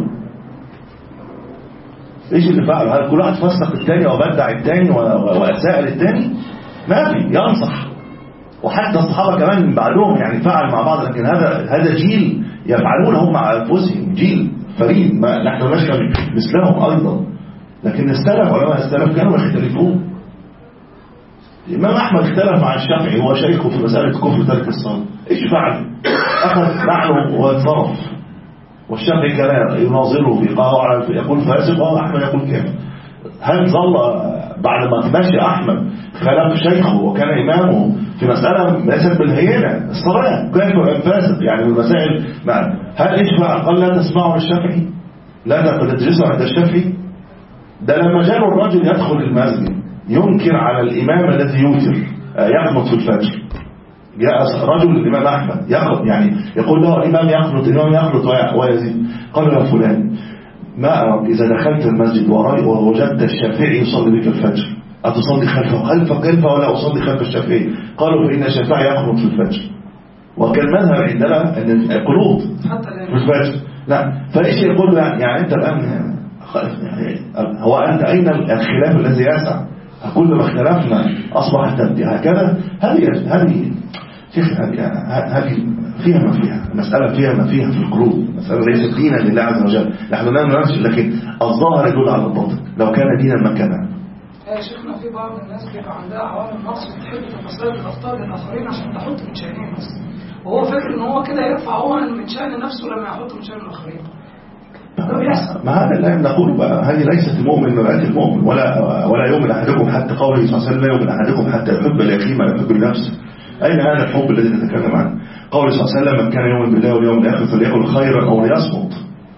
إيش اللي فعلوا؟ هل كل واحد فسق الثاني وبدع الثاني وأساء للثاني؟ ما في، ينصح. وحتى الصحابة كمان من بعدهم يعني فعل مع بعض، لكن هذا هذا جيل يفعلونه مع أنفسهم، جيل فريد ما نحن نشكل مثلهم أيضا. لكن السلف علماء السلف كانوا يختلفون. الإمام أحمد اختلف مع الشافعي هو شيخه في مسألة كفر ترك الصلاة، إيش فعل؟ أخذ نعله وانصرف. والشافعي كان يناظره في قهوة يقول فاسق وأحمد يقول كيف. هل ظل بعد ما تمشي أحمد خلاف شيخه وكان إمامه في مسألة ليست بالهينة الصلاة كيف فاسق يعني المسائل معه. هل إيش فعل؟ قال لا تسمعوا الشافعي، لا تدرسوا عند الشافعي. ده لما جاء الرجل يدخل المسجد ينكر على الإمام الذي يوتر يقنط في الفجر، جاء رجل الإمام أحمد يقنط يعني يقول له الإمام يقنط الإمام يقنط ويزيد. قال له فلان ما أراك إذا دخلت المسجد ووجدت الشافعي يصلي بك الفجر أتصلي خلفه؟ خلفه كيف ولا أصلي خلف الشافعي؟ قالوا فإن الشافعي يقنط في الفجر. وكان مذهب عندنا أن القنوط في الفجر لا. فإيش يقول يعني, يعني أنت الآن يعني هو أنت أين الخلاف الذي يسع؟ كل ما اختلفنا أصبحت هكذا. هذه هذه هذه فيها ما فيها، مسألة فيها ما فيها في القلوب، مسألة ليست دينا لله عز وجل. نحن لا ننسى، لكن الظاهر يدل على الباطن. لو كان دينا ما كان. يا شيخنا في بعض الناس بيبقى عندها عوامل نقص وتحب تفسر الأخطاء للآخرين عشان تحط من شأنهم بس، وهو فاكر إن هو كده يرفع هو من شأن نفسه لما يحط من شأن الآخرين. ما هذا لا نقول بقى هذه ليست المؤمن مرآة المؤمن، ولا ولا يؤمن أحدكم حتى قوله صلى الله عليه وسلم لا يؤمن أحدكم حتى يحب لأخيه ما يحب لنفسه. أين هذا الحب الذي نتكلم عنه؟ قوله صلى الله عليه وسلم من كان يؤمن بالله واليوم الآخر فليقل خيرا أو ليصمت.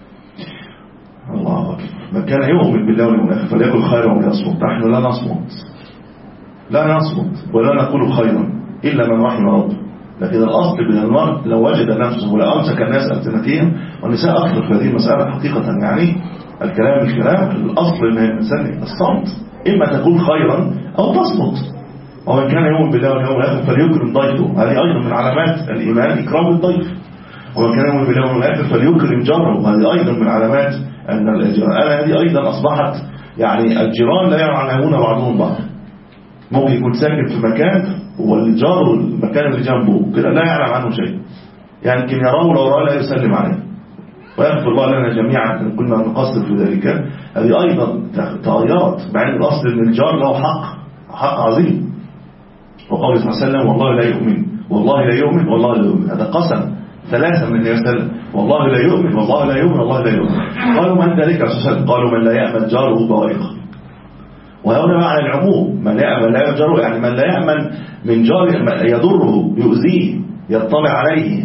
الله أكبر. من كان يؤمن بالله واليوم الآخر فليقل خيرا أو ليصمت. نحن لا نصمت لا نصمت ولا نقول خيرا إلا من رحم ربه. لكن الأصل من المرء لو وجد نفسه ولا أمسك الناس ألسنتهم، والنساء أكثر في هذه المسألة حقيقة يعني الكلام الكلام الأصل من الإنسان الصمت، إما تقول خيرا أو تصمت. ومن كان يؤمن بالله واليوم الآخر فليكرم ضيفه، هذه أيضا من علامات الإيمان إكرام الضيف. ومن كان يؤمن بالله واليوم الآخر فليكرم جاره، هذه أيضا من علامات أن الجيران. هذه أيضا أصبحت يعني الجيران لا يعلمون بعضهم بعض. ممكن يكون ساكن في مكان والجار المكان اللي جنبه كده لا يعلم عنه شيء، يعني يمكن يراه لو رأى لا يسلم عليه. ويغفر الله لنا جميعا كنا نقصد في ذلك. هذه أيضا تغيرات، مع أن الأصل أن الجار له حق حق عظيم. وقال صلى الله عليه وسلم والله لا يؤمن والله لا يؤمن والله لا يؤمن، هذا قسم ثلاثة من النبي صلى الله عليه وسلم، والله لا يؤمن والله لا يؤمن والله لا يؤمن. قالوا من ذلك؟ قالوا من لا يأمن جاره ضائقه. وهنا معنى العموم، من لا يجره يعني من لا يأمن من جار يضره يؤذيه يطلع عليه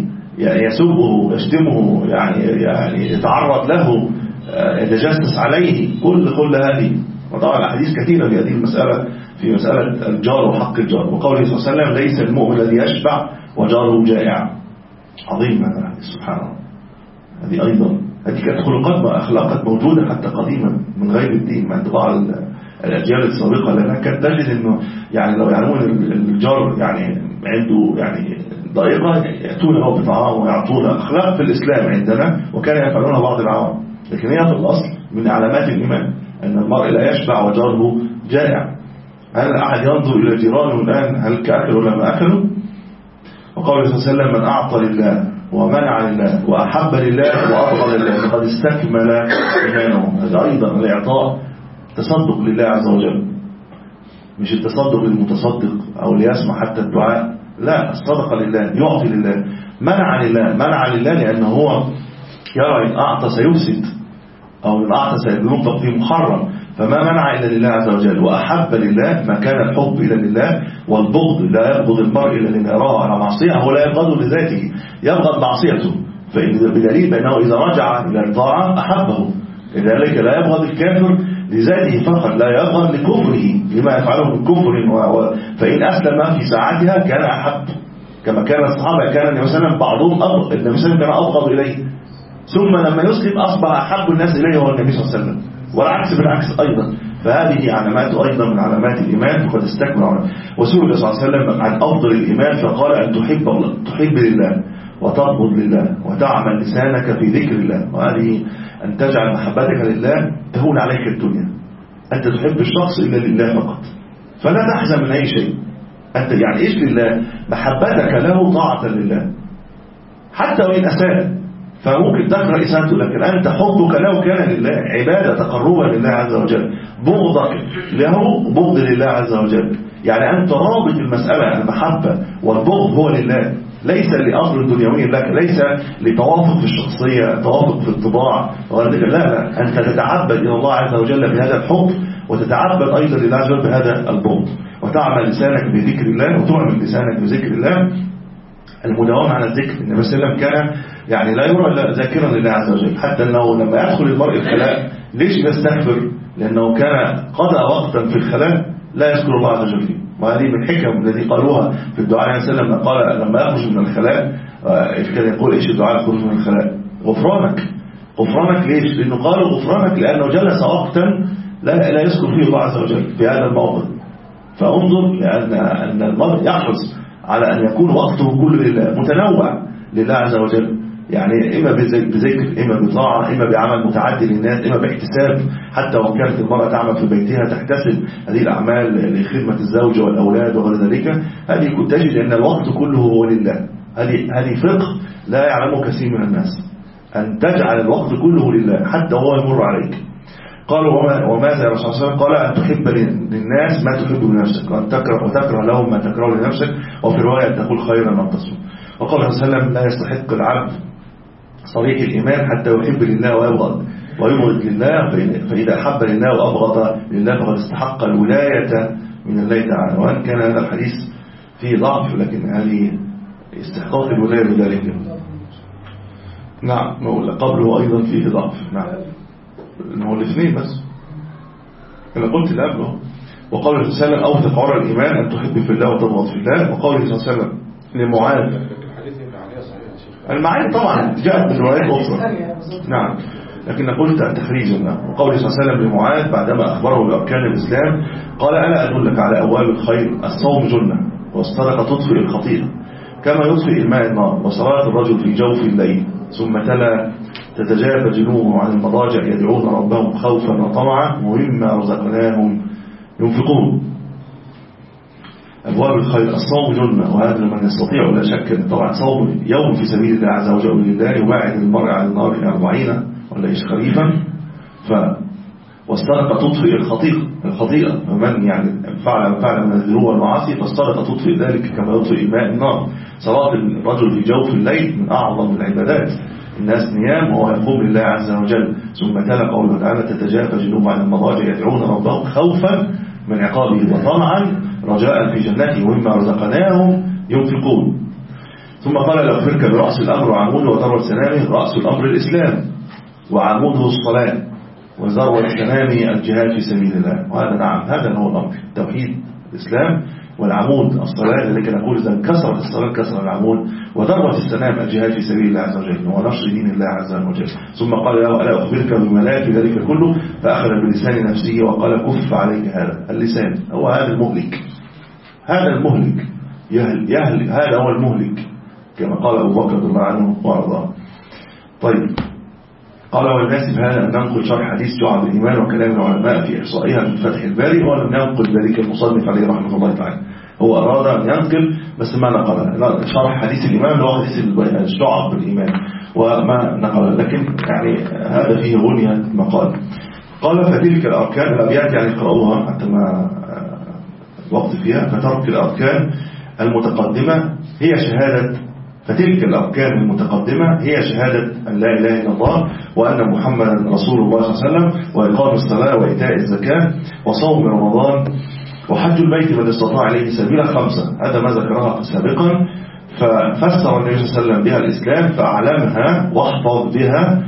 يسبه يشتمه يعني يعني يتعرض له يتجسس عليه، كل كل هذه. وطبعا الأحاديث كثيرة في هذه المسألة، في مسألة الجار وحق الجار. وقوله صلى الله عليه وسلم ليس المؤمن الذي يشبع وجاره جائع. عظيم هذا الحديث سبحان الله. هذه أيضا هذه كانت خلقات وأخلاقات موجودة حتى قديما من غير الدين، مع انطباع الأجيال السابقة، لأنها كانت تجد إنه يعني لو يعلمون الجار يعني عنده يعني ضائقة يأتونه بطعام ويعطونه، أخلاق في الإسلام عندنا وكان يفعلونها بعض العوام، لكن هي في الأصل من علامات الإيمان أن المرء لا يشبع وجاره جائع. هل أحد ينظر إلى جيرانه الآن هل كأكل ولا ما أكلوا؟ وقال صلى الله عليه وسلم من أعطى لله ومنع لله وأحب لله وأبغض لله فقد استكمل إيمانه. هذا أيضا الإعطاء تصدق لله عز وجل، مش التصدق للمتصدق أو ليسمع حتى الدعاء، لا، الصدقة لله، يعطي لله. منع لله، منع لله لأنه هو يرى إن أعطى سيفسد أو إن أعطى سينفق في محرم، فما منع إلا لله عز وجل. وأحب لله ما كان الحب إلا لله، والبغض لا يبغض المرء إلا لأن يراه على معصية، هو لا يبغض لذاته، يبغض معصيته، بدليل بأنه إذا رجع إلى الطاعة أحبه. لذلك لا يبغض الكافر لذاته فقط، لا يبغض لكفره لما يفعله من كفر، فإن أسلم في ساعتها كان أحب، كما كان الصحابة كان النبي صلى الله عليه وسلم بعضهم أبغض، النبي صلى الله عليه وسلم كان أبغض إليه، ثم لما يسلم أصبح أحب الناس إليه هو النبي صلى الله عليه وسلم، والعكس بالعكس أيضا. فهذه علامات أيضا من علامات الإيمان، فقد استكمل علامات. وسئل صلى الله عليه وسلم عن أفضل الإيمان فقال أن تحب الله، تحب لله وتبغض لله وتعمل لسانك في ذكر الله. وهذه أن تجعل محبتك لله تهون عليك الدنيا، أنت تحب الشخص إلا لله فقط، فلا تحزن من أي شيء. أنت يعني إيش لله؟ محبتك له طاعة لله حتى وإن أساء، فممكن تكره إساءته، لكن أنت حبك له كان لله، عبادة تقربا لله عز وجل. بغضك له بغض لله عز وجل، يعني أنت رابط المسألة المحبة والبغض هو لله، ليس لأمر دنيوي لك، ليس لتوافق في الشخصية، توافق في الطباع، لا لا، أنت تتعبد إلى الله عز وجل بهذا الحب، وتتعبد أيضا لله عز وجل بهذا البغض، وتعمل لسانك بذكر الله، وتعمل لسانك بذكر الله. المداومة على الذكر، النبي صلى الله عليه وسلم كان يعني لا يرى إلا ذاكرا لله عز وجل، حتى أنه لما يدخل المرء الخلاء ليش يستغفر؟ لأنه كان قضى وقتا في الخلاء لا يذكر الله عز وجل فيه. وهذه من الحكم الذي قالوها في الدعاء عليه السلام، قال لما يخرج من الخلاء كان يقول إيش الدعاء الخروج من الخلاء؟ غفرانك. غفرانك ليش؟ لأنه قالوا غفرانك لأنه جلس وقتا لا لا يذكر فيه الله عز وجل في هذا الموضع. فانظر لأن أن المرء يحرص على أن يكون وقته كله لله، متنوع لله عز وجل، يعني إما بذكر، إما بطاعة، إما بعمل متعدي للناس، إما باحتساب، حتى وإن كانت المرأة تعمل في بيتها تحتسب هذه الأعمال لخدمة الزوج والأولاد وغير ذلك. هذه كنت تجد أن الوقت كله هو لله. هذه هذه فقه لا يعلمه كثير من الناس، أن تجعل الوقت كله لله حتى وهو يمر عليك. قالوا وما وماذا يا رسول الله صلى الله عليه وسلم؟ قال أن تحب للناس ما تحب لنفسك، وأن تكره وتكره لهم ما تكره لنفسك، وفي رواية أن تقول خيرا ما تصوم. وقال صلى الله عليه وسلم لا يستحق العبد صريح الإيمان حتى يحب لله ويبغض ويبغض لله، فإذا أحب لله وأبغض لله فقد استحق الولاية من الله تعالى. وأن كان هذا الحديث فيه ضعف، لكن هذه استحقاق الولاية بذلك. نعم، قبله أيضا فيه ضعف. نعم، إنه الاثنين بس أنا قلت اللي قبله. وقال صلى الله عليه وسلم أوثق عرى الإيمان أن تحب في الله وتبغض في الله. وقال صلى الله عليه وسلم لمعاذ، المعاني طبعا جاءت من روايات أخرى، نعم، لكن قلت التخريج. وقول صلى الله عليه وسلم لمعاذ بعدما أخبره بأركان الإسلام قال ألا أدلك على أبواب الخير؟ الصوم جنة، والصدقة تطفئ الخطيئة كما يطفئ الماء النار، وصلاة الرجل في جوف الليل. ثم تلا تتجافى جنوبهم عن المضاجع يدعون ربهم خوفا وطمعا ومما رزقناهم ينفقون. أبواب الخير الصوم جنة، وهذا من يستطيع لا شك. طبعا صوم يوم في سبيل الله عز وجل لله يباعد المرء عن النار إلى أربعين ولا إيش خريفا. ف والصدقة تطفئ الخطيئة الخطيئة فمن يعني فعل فعل من الذنوب والمعاصي فالصدقة تطفئ ذلك كما يطفئ الماء النار. صلاة الرجل في جوف الليل من أعظم العبادات، الناس نيام وهو يقوم لله عز وجل. ثم تلا قوله تعالى تتجافى جنوبهم عن المضاجع يدعون ربهم خوفا من عقابه وطمعا رجاء في جنته ومما رزقناهم ينفقون. ثم قال لأخبرك برأس الأمر وعموده وذروة سنامه. رأس الأمر الإسلام، وعموده الصلاة، وذروة سنامه الجهاد في سبيل الله. وهذا نعم هذا هو الأمر، توحيد الإسلام، والعمود الصلاة. لذلك نقول إذا انكسرت الصلاة كسر العمود، وذروة السنام الجهاد في سبيل الله عز وجل ونشر دين الله عز وجل. ثم قال له ألا أخبرك بملاك ذلك كله؟ فأخذ بلسان نفسه وقال كف عليك هذا. اللسان هو هذا المهلك، هذا المهلك يهل يهل هذا هو المهلك كما قال أبو بكر رضي الله عنه وأرضاه. طيب قال والناسب هذا أن ننقل شرح حديث شعب الإيمان وكلام العلماء في إحصائها من فتح الباري، ولم ينقل ذلك المصنف عليه رحمة الله تعالى. هو أراد أن ينقل بس ما نقل شرح حديث الإيمان اللي هو حديث الشعب الإيمان وما نقل، لكن يعني هذا فيه غنية مقال. قال فتلك الأركان الأبيات يعني اقرأوها حتى ما وقت فيها. فترك الأركان المتقدمة هي شهادة فتلك الأركان المتقدمة هي شهادة أن لا إله إلا الله وأن محمدا رسول الله صلى الله عليه وسلم، وإقام الصلاة وإيتاء الزكاة وصوم رمضان وحج البيت من استطاع إليه سبيلا خمسة. هذا ما ذكرها سابقا. ففسر النبي صلى الله عليه وسلم بها الإسلام فأعلمها واحفظ بها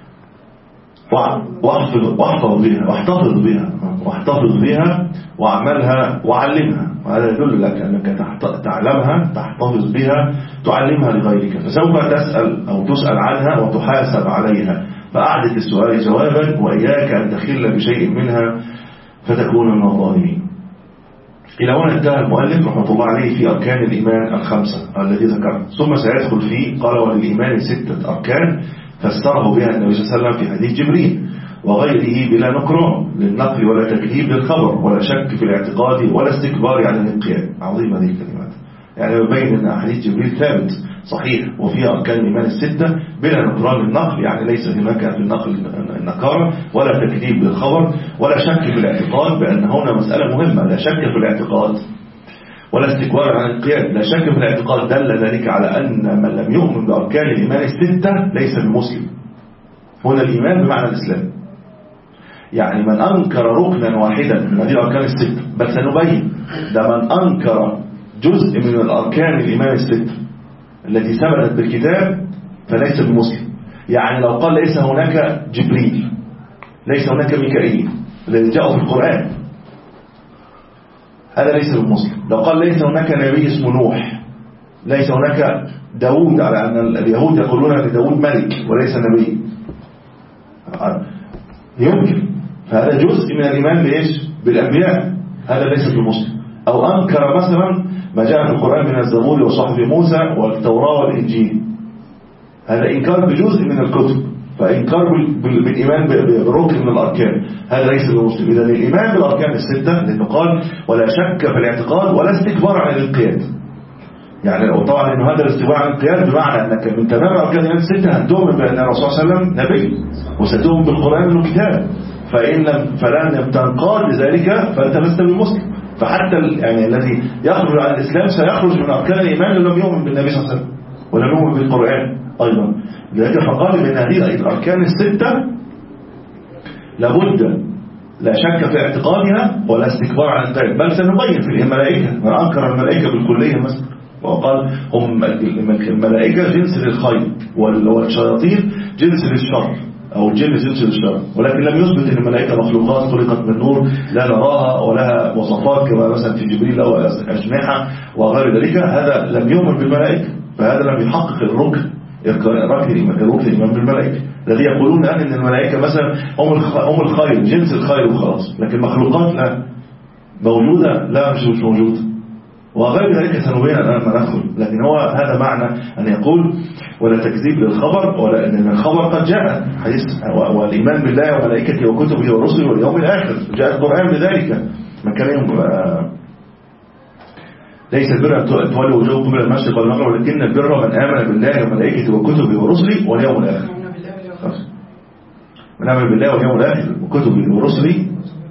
واحفظ واحفظ بها واحتفظ بها واحتفظ بها واعملها وعلمها. وهذا يدل لك أنك تعلمها تحتفظ بها تعلمها لغيرك، فسوف تسأل أو تسأل عنها وتحاسب عليها. فأعدت السؤال جوابا وإياك أن تخل بشيء منها فتكون من الظالمين. إلى هنا انتهى المؤلف رحمة الله عليه في أركان الإيمان الخمسة التي ذكرها. ثم سيدخل فيه قال وللإيمان ستة أركان فسره بها النبي صلى الله عليه وسلم في حديث جبريل وغيره بلا نكران للنقل ولا تكذيب للخبر ولا شك في الاعتقاد ولا استكبار عن الانقياد. عظيمة هذه الكلمات، يعني يبين أن حديث جبريل ثابت صحيح وفيها أركان الإيمان الستة بلا نكران للنقل، يعني ليس هناك في النقل النكارة ولا تكذيب للخبر ولا شك في الاعتقاد، بأن هنا مسألة مهمة. لا شك في الاعتقاد ولا استكبار عن الانقياد. لا شك في الاعتقاد دل ذلك على أن من لم يؤمن بأركان الإيمان الستة ليس بمسلم. هنا الإيمان بمعنى الإسلام، يعني من أنكر ركنا واحدا من هذه الأركان الستة، بل سنبين ده من أنكر جزء من الأركان الإيمان الستة التي ثبتت بالكتاب فليس بمسلم. يعني لو قال ليس هناك جبريل، ليس هناك ميكائيل الذي جاء في القرآن، هذا ليس بمسلم. لو قال ليس هناك نبي اسمه نوح، ليس هناك داود، على أن اليهود يقولون أن داود ملك وليس نبي، يمكن، فهذا جزء من الإيمان بإيش؟ بالأنبياء، هذا ليس بمسلم. أو أنكر مثلا ما جاء في القرآن من الزبور وصحف موسى والتوراة والإنجيل، هذا إنكار بجزء من الكتب، فإنكار بالإيمان بركن من الأركان، هذا ليس بمسلم. إذا الإيمان بالأركان الستة لأنه قال ولا شك في الاعتقاد ولا استكبار عن الانقياد، يعني طبعا إنه هذا الاستكبار عن الانقياد بمعنى أنك من تمام أركان الإيمان الستة هتؤمن بأن الرسول صلى الله عليه وسلم نبي وستؤمن بالقرآن إنه كتاب، فإن لم فلن تنقاد لذلك فأنت لست بمسلم. فحتى يعني الذي يخرج عن الإسلام سيخرج من أركان الإيمان لم يؤمن بالنبي صلى الله عليه وسلم ولم يؤمن بالقرآن أيضا. لذلك فقال بأن هذه الأركان الستة لابد لا شك في اعتقادها ولا استكبار عن الانقياد، بل سنبين في الملائكة. من أنكر الملائكة بالكلية مثلا وقال هم الملائكة جنس للخير والشياطين جنس للشر أو الجن جنس للشر، ولكن لم يثبت أن الملائكة مخلوقات خلقت من نور لا نراها ولها مواصفات كما مثلا في جبريل أو أجنحة وغير ذلك. هذا لم يؤمن بالملائكة، فهذا لم يحقق الركن الركن الإيمان بالملائكة الذي يقولون أن الملائكة مثلا هم الخير جنس الخير وخلاص، لكن مخلوقات لا موجودة لا مش موجودة وغير ذلك سنبين الآن ما ندخل. لكن هو هذا معنى أن يقول ولا تكذيب للخبر، ولا أن الخبر قد جاء حديث والإيمان بالله وملائكته وكتبه ورسله واليوم الآخر، جاء القرآن بذلك. من كان يوم ليس البر أن تولوا وجوهكم إلى المشرق والمغرب ولكن البر من آمن بالله وملائكته وكتبه ورسله واليوم الآخر. من آمن بالله واليوم الآخر وكتبه ورسله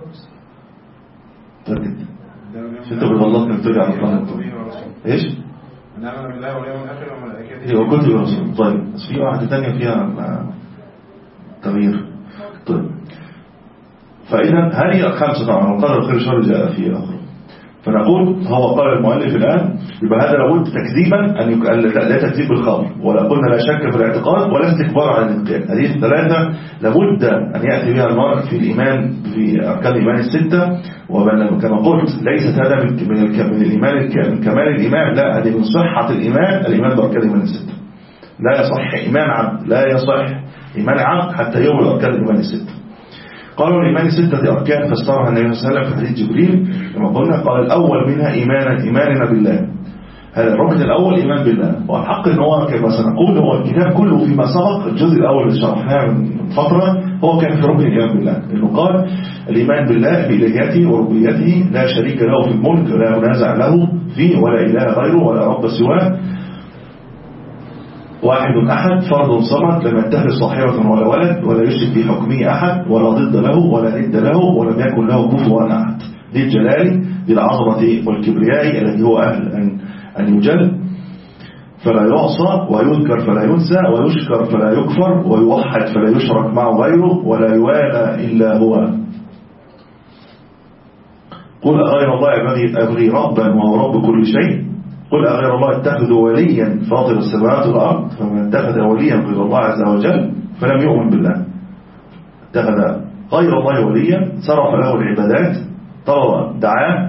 انت بالله انك ترجع على القرآن ايش؟ من آمن بالله واليوم الآخر وملائكته وكتبه ورسله. طيب بس في واحدة ثانية فيها تغيير. طيب فإذا هذه الخمسة طبعا وقدر الخير شر جاء في آخر. فنقول هو قال المؤلف الآن يبقى هذا لابد تكذيبا أن يك... لا تكذيب بالخبر، ولا قلنا لا شك في الاعتقاد ولا استكبار عن الانقياد. هذه الثلاثة لابد أن يأتي بها المرء في الإيمان في أركان الإيمان الستة. وكما قلت ليست هذا من من الإيمان من كمال الإيمان، لا، هذه من صحة الإيمان، الإيمان بأركان الإيمان الستة. لا يصح إيمان عبد لا يصح إيمان عبد حتى يوم أركان الإيمان الستة. قالوا الإيمان ستة أركان فسرها النبي صلى الله عليه وسلم في حديث جبريل كما قلنا. قال الأول منها إيمانا إيماننا بالله، هذا الركن الأول إيمان بالله. والحق إن هو كما سنقول هو الكتاب كله فيما سبق الجزء الأول اللي شرحناه من فترة هو كان في ركن الإيمان بالله، إنه قال الإيمان بالله بإلهيته وربوبيته لا شريك له في الملك ولا منازع له فيه ولا إله غيره ولا رب سواه، واحد أحد فرد صمد لم يتخذ صاحبة ولا ولد ولا يشرك في حكمه أحد ولا ضد له ولا ند له ولم يكن له كفوا أحد. دي الجلال، دي العظمة والكبرياء الذي هو أهل أن, أن يجل فلا يعصى ويذكر فلا ينسى ويشكر فلا يكفر ويوحد فلا يشرك معه غيره ولا يوالى إلا هو. قل غير الله أبغي, أبغي ربا وهو رب كل شيء. قل أغير الله اتخذ وليا فاطر السماوات والأرض فمن اتخذ وليا غير الله عز وجل فلم يؤمن بالله. اتخذ غير الله وليا صرف له العبادات طلب دعاه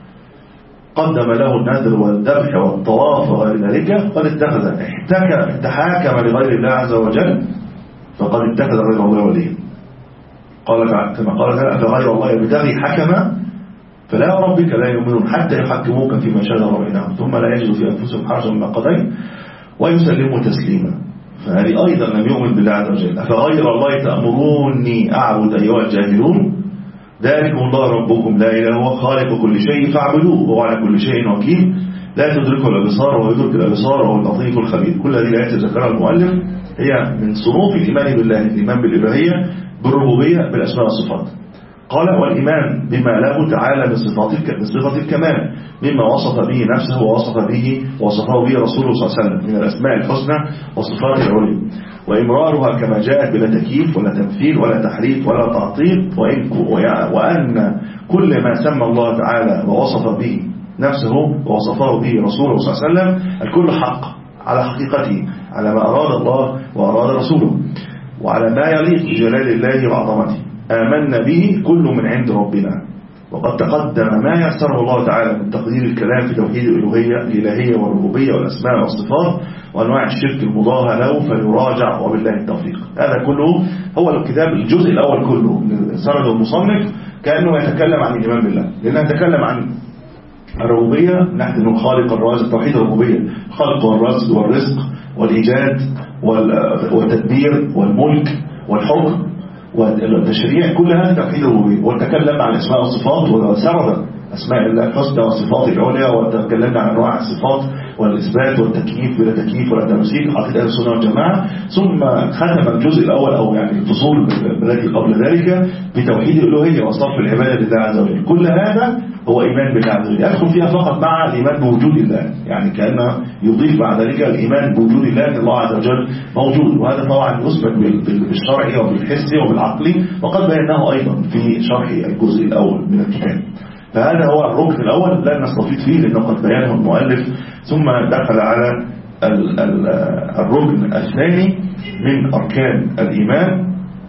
قدم له النذر والذبح والطواف وغير ذلك قد اتخذ اتحاكم لغير الله عز وجل فقد اتخذ غير الله وليا. قال كما قال تعالى فغير الله يبتغي حكما فلا ربك لا يؤمنون حتى يحكموك فيما شجر بينهم ثم لا يجدوا في أنفسهم حرجا مما قضيت ويسلموا تسليما. فهذه أيضا لم يؤمن بالله عز وجل. أفغير الله تأمروني أعبد أيها الجاهلون ذلكم الله ربكم لا إله هو خالق كل شيء فاعبدوه وهو على كل شيء وكيل لا تدركه الأبصار وهو يدرك الأبصار وهو اللطيف الخبير. كل هذه الآيات ذكرها المؤلف هي من صنوف الإيمان بالله، الإيمان بالإلهية بالربوبية بالأسماء والصفات. قال والإيمان بما له تعالى من صفات من صفة الكمال مما وصف به نفسه ووصف به ووصفه به رسوله صلى الله عليه وسلم من الأسماء الحسنى والصفات العليا وإمرارها كما جاءت بلا تكييف ولا تمثيل ولا تحريف ولا تعطيل، وأن كل ما سمى الله تعالى ووصف به نفسه ووصفه به رسوله صلى الله عليه وسلم الكل حق على حقيقته على ما أراد الله وأراد رسوله وعلى ما يليق بجلال الله وعظمته آمنا به كل من عند ربنا. وقد تقدم ما يسره الله تعالى من تقدير الكلام في توحيد الألوهية الإلهية والربوبية والأسماء والصفات وأنواع الشرك المضاهى له فليراجع وبالله التوفيق. هذا كله هو الكتاب الجزء الأول كله سرد المصنف كأنه يتكلم عن الإيمان بالله، لأنه يتكلم عن الربوبية نحن خالق الرازق توحيد الربوبية خلق والرزق والرزق والإيجاد والتدبير والملك والحكم والتشريع، كل هذا توحيد الربوبية. وتكلمنا عن اسماء والصفات وسرد اسماء الله الحسنى والصفات العليا وتكلمنا عن انواع الصفات والاثبات والتكييف بلا تكييف ولا تمثيل عقيدة اهل السنه والجماعه. ثم ختم الجزء الاول او يعني الفصول التي قبل ذلك بتوحيد الالوهيه وصرف العباده لله عز وجل. كل هذا هو ايمان بالله عز وجل يدخل فيها فقط مع الايمان بوجود الله، يعني كانه يضيف بعد ذلك الايمان بوجود الله ان الله عز وجل موجود، وهذا طبعا يثبت بالشرعي وبالحسي وبالعقلي وقد بيناه ايضا في شرح الجزء الاول من الكتاب. فهذا هو الركن الأول لا نستفيد فيه لأنه قد بيانه المؤلف. ثم دخل على ال ال الركن الثاني من أركان الإيمان.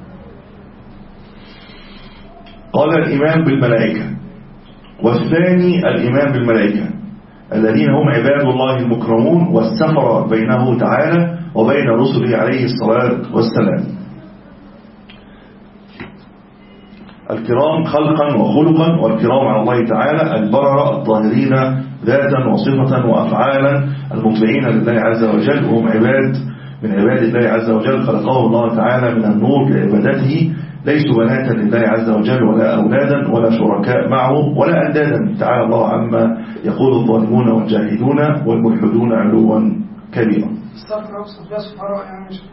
قال الإيمان بالملائكة، والثاني الإيمان بالملائكة الذين هم عباد الله المكرمون والسفر بينه تعالى وبين رسله عليه الصلاة والسلام الكرام خلقا وخلقا، والكرام على الله تعالى البررة الطاهرين ذاتا وصفة وأفعالا المطيعين لله عز وجل، وهم عباد من عباد الله عز وجل خلقه الله تعالى من النور لعبادته، ليسوا بناتا لله عز وجل ولا أولادا ولا شركاء معه ولا أندادا، تعالى الله عما يقول الظالمون والجاهدون والملحدون علوا كبيرا. استغفر أبسط بس فراء يعني مش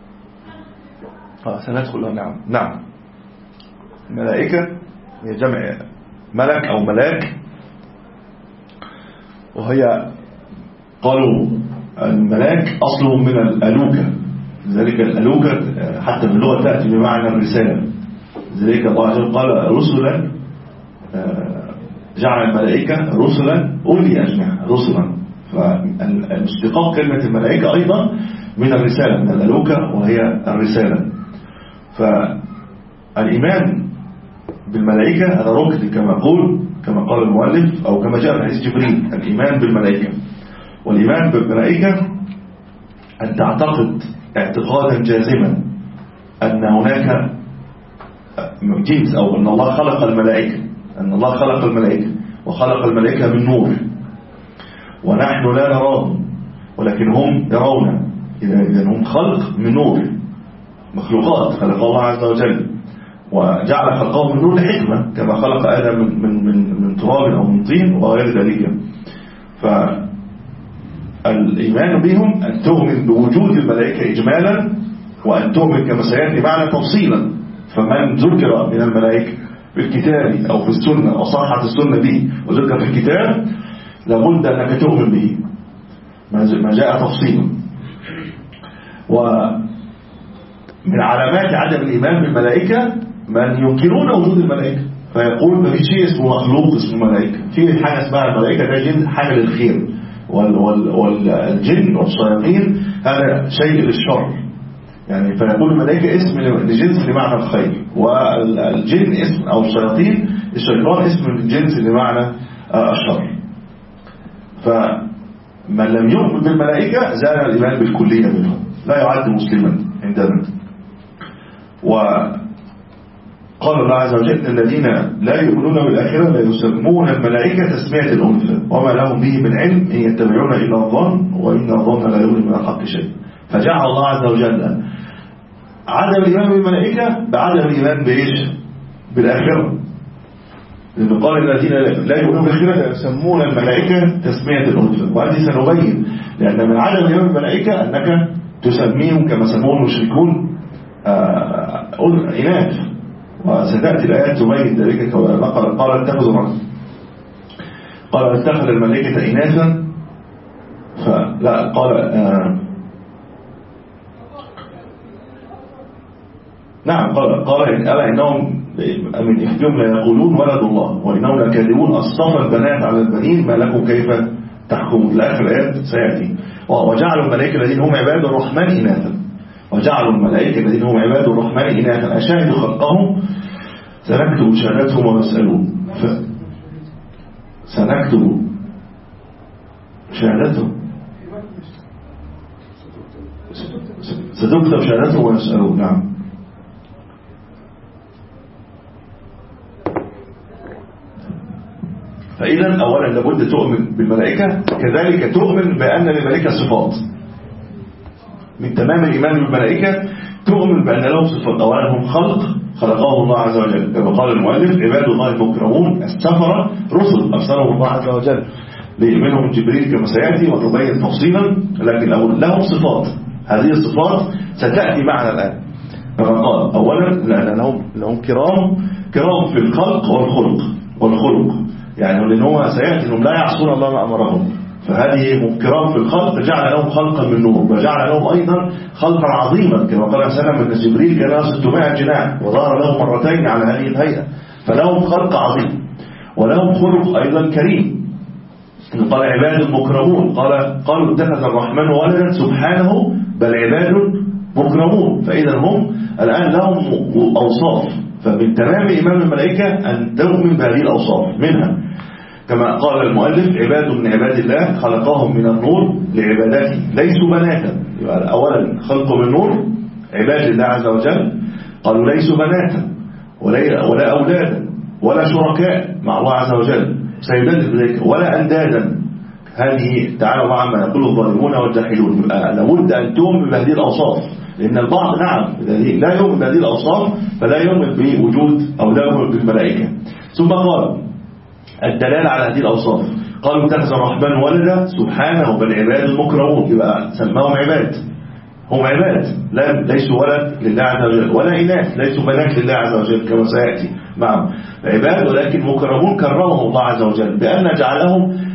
آه سندخل. نعم نعم الملائكة هي جمع ملك أو ملاك، وهي قالوا الملاك أصله من الألوكة، لذلك الألوكة حتى في اللغة تأتي بمعنى الرسالة، ذلك الله عز وجل قال رسلا، جعل الملائكة رسلا أولي أجنحة رسلا. فالاستقاق كلمة الملائكة أيضا من الرسالة، من الألوكة وهي الرسالة. فالإيمان بالملائكة هذا ركن كما قول كما قال المؤلف أو كما جاء في حديث جبريل، الإيمان بالملائكة. والإيمان بالملائكة أن تعتقد اعتقادا جازما أن هناك جنس، أو أن الله خلق الملائكة، أن الله خلق الملائكة وخلق الملائكة من نور، ونحن لا نراهم ولكن هم يرونا، إذا هم خلق من نور، مخلوقات خلق الله عز وجل، وجعل خلقهم من نور لحكمة، كما خلق آدم من من من, من تراب أو من طين وغير ذلك. فالإيمان بهم أن تؤمن بوجود الملائكة إجمالا، وأن تؤمن كما سيأتي معنا تفصيلا. فمن ذكر من الملائكة في الكتاب أو في السنة وصحت السنة به وذكر في الكتاب لابد أنك تؤمن به ما جاء تفصيلا. ومن علامات عدم الإيمان بالملائكة من ينكرون وجود الملائكة، فيقول ما في شيء اسمه مخلوق اسمه ملائكة، في حاجة اسمها الملائكة ده جن حاجة للخير، والجن والشياطين هذا شيء للشر، يعني فيقول الملائكة اسم لجنس لمعنى الخير، والجن اسم أو الشياطين الشيطان اسم للجنس لمعنى الشر. فمن لم يؤمن بالملائكة زال الإيمان بالكلية منهم، لا يعد مسلما عندنا. وقال الله عز وجل الذين لا يؤمنون بالآخرة لا يسمون الملائكة تسمية الأنثى وما لهم به من علم إن يتبعون إلا الظن وإن الظن لا يغني من الحق شيء. فجعل الله عز وجل عدم الإيمان بالملائكة بعدم الإيمان بإيش؟ بالآخرة. لأنه قال الذين لا يؤمنون بالآخرة لا يسمون الملائكة تسمية الأنثى، وهذه سنبين لأن من عدم الإيمان بالملائكة أنك تسميهم كما سموه المشركون إناث، وستأتي الآيات تبين ذلك. قال قال اتخذوا قال اتخذ الملائكة إناثا، فلا قال آه نعم قال قال ألا إنهم من إفكهم لا يقولون ولد الله وإنهم لكاذبون أصطفى البنات على البنين ما لكم كيف تحكمون. الآخر الآيات سيأتي. وجعلوا الملائكة الذين هم عباد الرحمن إناثا، وجعلوا الملائكة الذين هم عباد الرحمن إناثا أشاهدوا خلقهم سنكتب شهادتهم ويسألون. ف... سنكتب شهادتهم ستكتب شهادتهم ويسألون. نعم. فإذا أولا لابد تؤمن بالملائكة، كذلك تؤمن بأن للملائكة صفات. من تمام الإيمان بالملائكة تؤمن بأن لهم صفات. أولا هم خلق خلقهم الله عز وجل، كما قال المؤلف عباد الله المكرمون السفرة رسل أرسلهم الله عز وجل، منهم جبريل كما سيأتي وتبين تفصيلا، لكن لهم صفات. هذه الصفات ستأتي معنا الآن. فقال أولا لأنهم لهم كرام كرام في الخلق والخلق والخلق يعني لأنه سيأتي أنهم لا يعصون الله ما أمرهم، فهذه هم كرام في الخلق جعل لهم خلقا من نور، وجعل لهم أيضا خلقا عظيما كما قال سلم أن جبريل كان له ستمائة جناح وظهر له مرتين على هذه الهيئة، فلهم خلق عظيم ولهم خلق أيضا كريم. قال عباد مكرمون، قال قالوا اتخذ الرحمن ولدا سبحانه بل عباد مكرمون. فإذا هم الآن لهم أوصاف، فمن تمام إيمان الملائكة أن تؤمن بهذه الأوصاف. منها كما قال المؤلف عباد من عباد الله خلقهم من النور لعبادته ليسوا بناتا. أولا خلق من نور عباد الله عز وجل، قالوا ليسوا بناتا ولا أولادا ولا شركاء مع الله عز وجل سيدات بذلك ولا أندادا. هذه تعالى الله عما يقول الظالمون والجاحدون. يبقى لابد أن تؤمن بهذه الأوصاف، لأن البعض نعم لا يؤمن بهذه الأوصاف فلا يؤمن بوجود أو لا يؤمن بالملائكة. ثم قال الدلالة على هذه الأوصاف، قالوا اتخذ الرحمن ولدا سبحانه بل عباد المكرمون، يبقى سماهم عباد، هم عباد لا ليسوا ولد لله عز وجل ولا إناث ليسوا بنات لله عز وجل كما سيأتي معهم، عباد ولكن مكرمون كرمهم الله عز وجل بأن جعلهم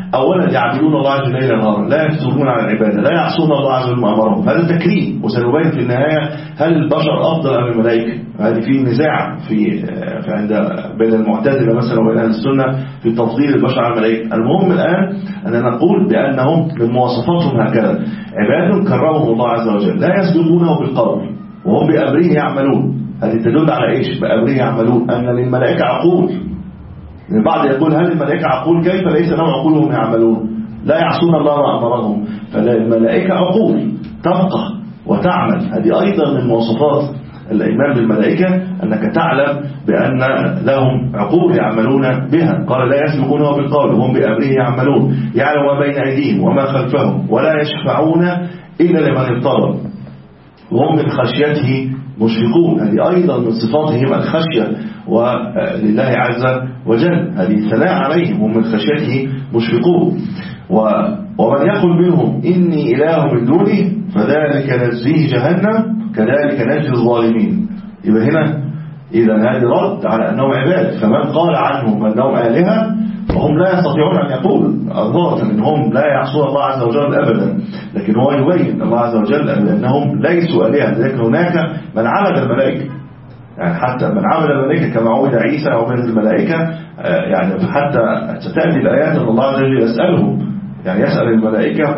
أولا يعبدون الله عز وجل نهارا، لا يفترون على العبادة، لا يعصون الله عز وجل ما أمرهم، هذا تكريم. وسنبين في النهاية هل البشر أفضل أم الملائكة؟ هذه في نزاع في عند بين المعتزلة مثلا وبين أهل السنة في تفضيل البشر على الملائكة. المهم الآن أن نقول بأنهم من مواصفاتهم هكذا: عباد كرمهم الله عز وجل، لا يسبقونه بالقول وهم بأمره يعملون. هذه تدل على إيش؟ بأمره يعملون، أن للملائكة عقول. البعض يقول هل الملائكة عقول؟ كيف ليس لهم عقول وهم يعملون؟ لا يعصون الله ما أمرهم. فالملائكة عقول تفقه وتعمل. هذه أيضا من مواصفات الإيمان بالملائكة، أنك تعلم بأن لهم عقول يعملون بها. قال لا يسبقونه بالقول وهم بأمره يعملون، يعلم ما بين أيديهم وما خلفهم ولا يشفعون إلا لمن ارتضى وهم من خشيته مشفقون. هذه أيضا من صفاتهم الخشية ولله عز وجل، هذه ثناء عليهم، هم من خشيته مشفقون. ومن يقول منهم إني إله من دونه فذلك نجزيه جهنم كذلك نجزي الظالمين. يبقى هنا إذا هذا رد على أنهم عباد. فمن قال عنهم أنهم آلهة وهم لا يستطيعون أن يقول ظاهرة أنهم لا يعصون الله عز وجل أبدا، لكن هو يبين الله عز وجل أنهم ليسوا آلهة. لكن هناك من عبد الملائكة، يعني حتى من عبد الملائكة كما عبد عيسى أو من الملائكة، يعني حتى ستأتي الآيات أن الله عز وجل يسألهم، يعني يسأل الملائكة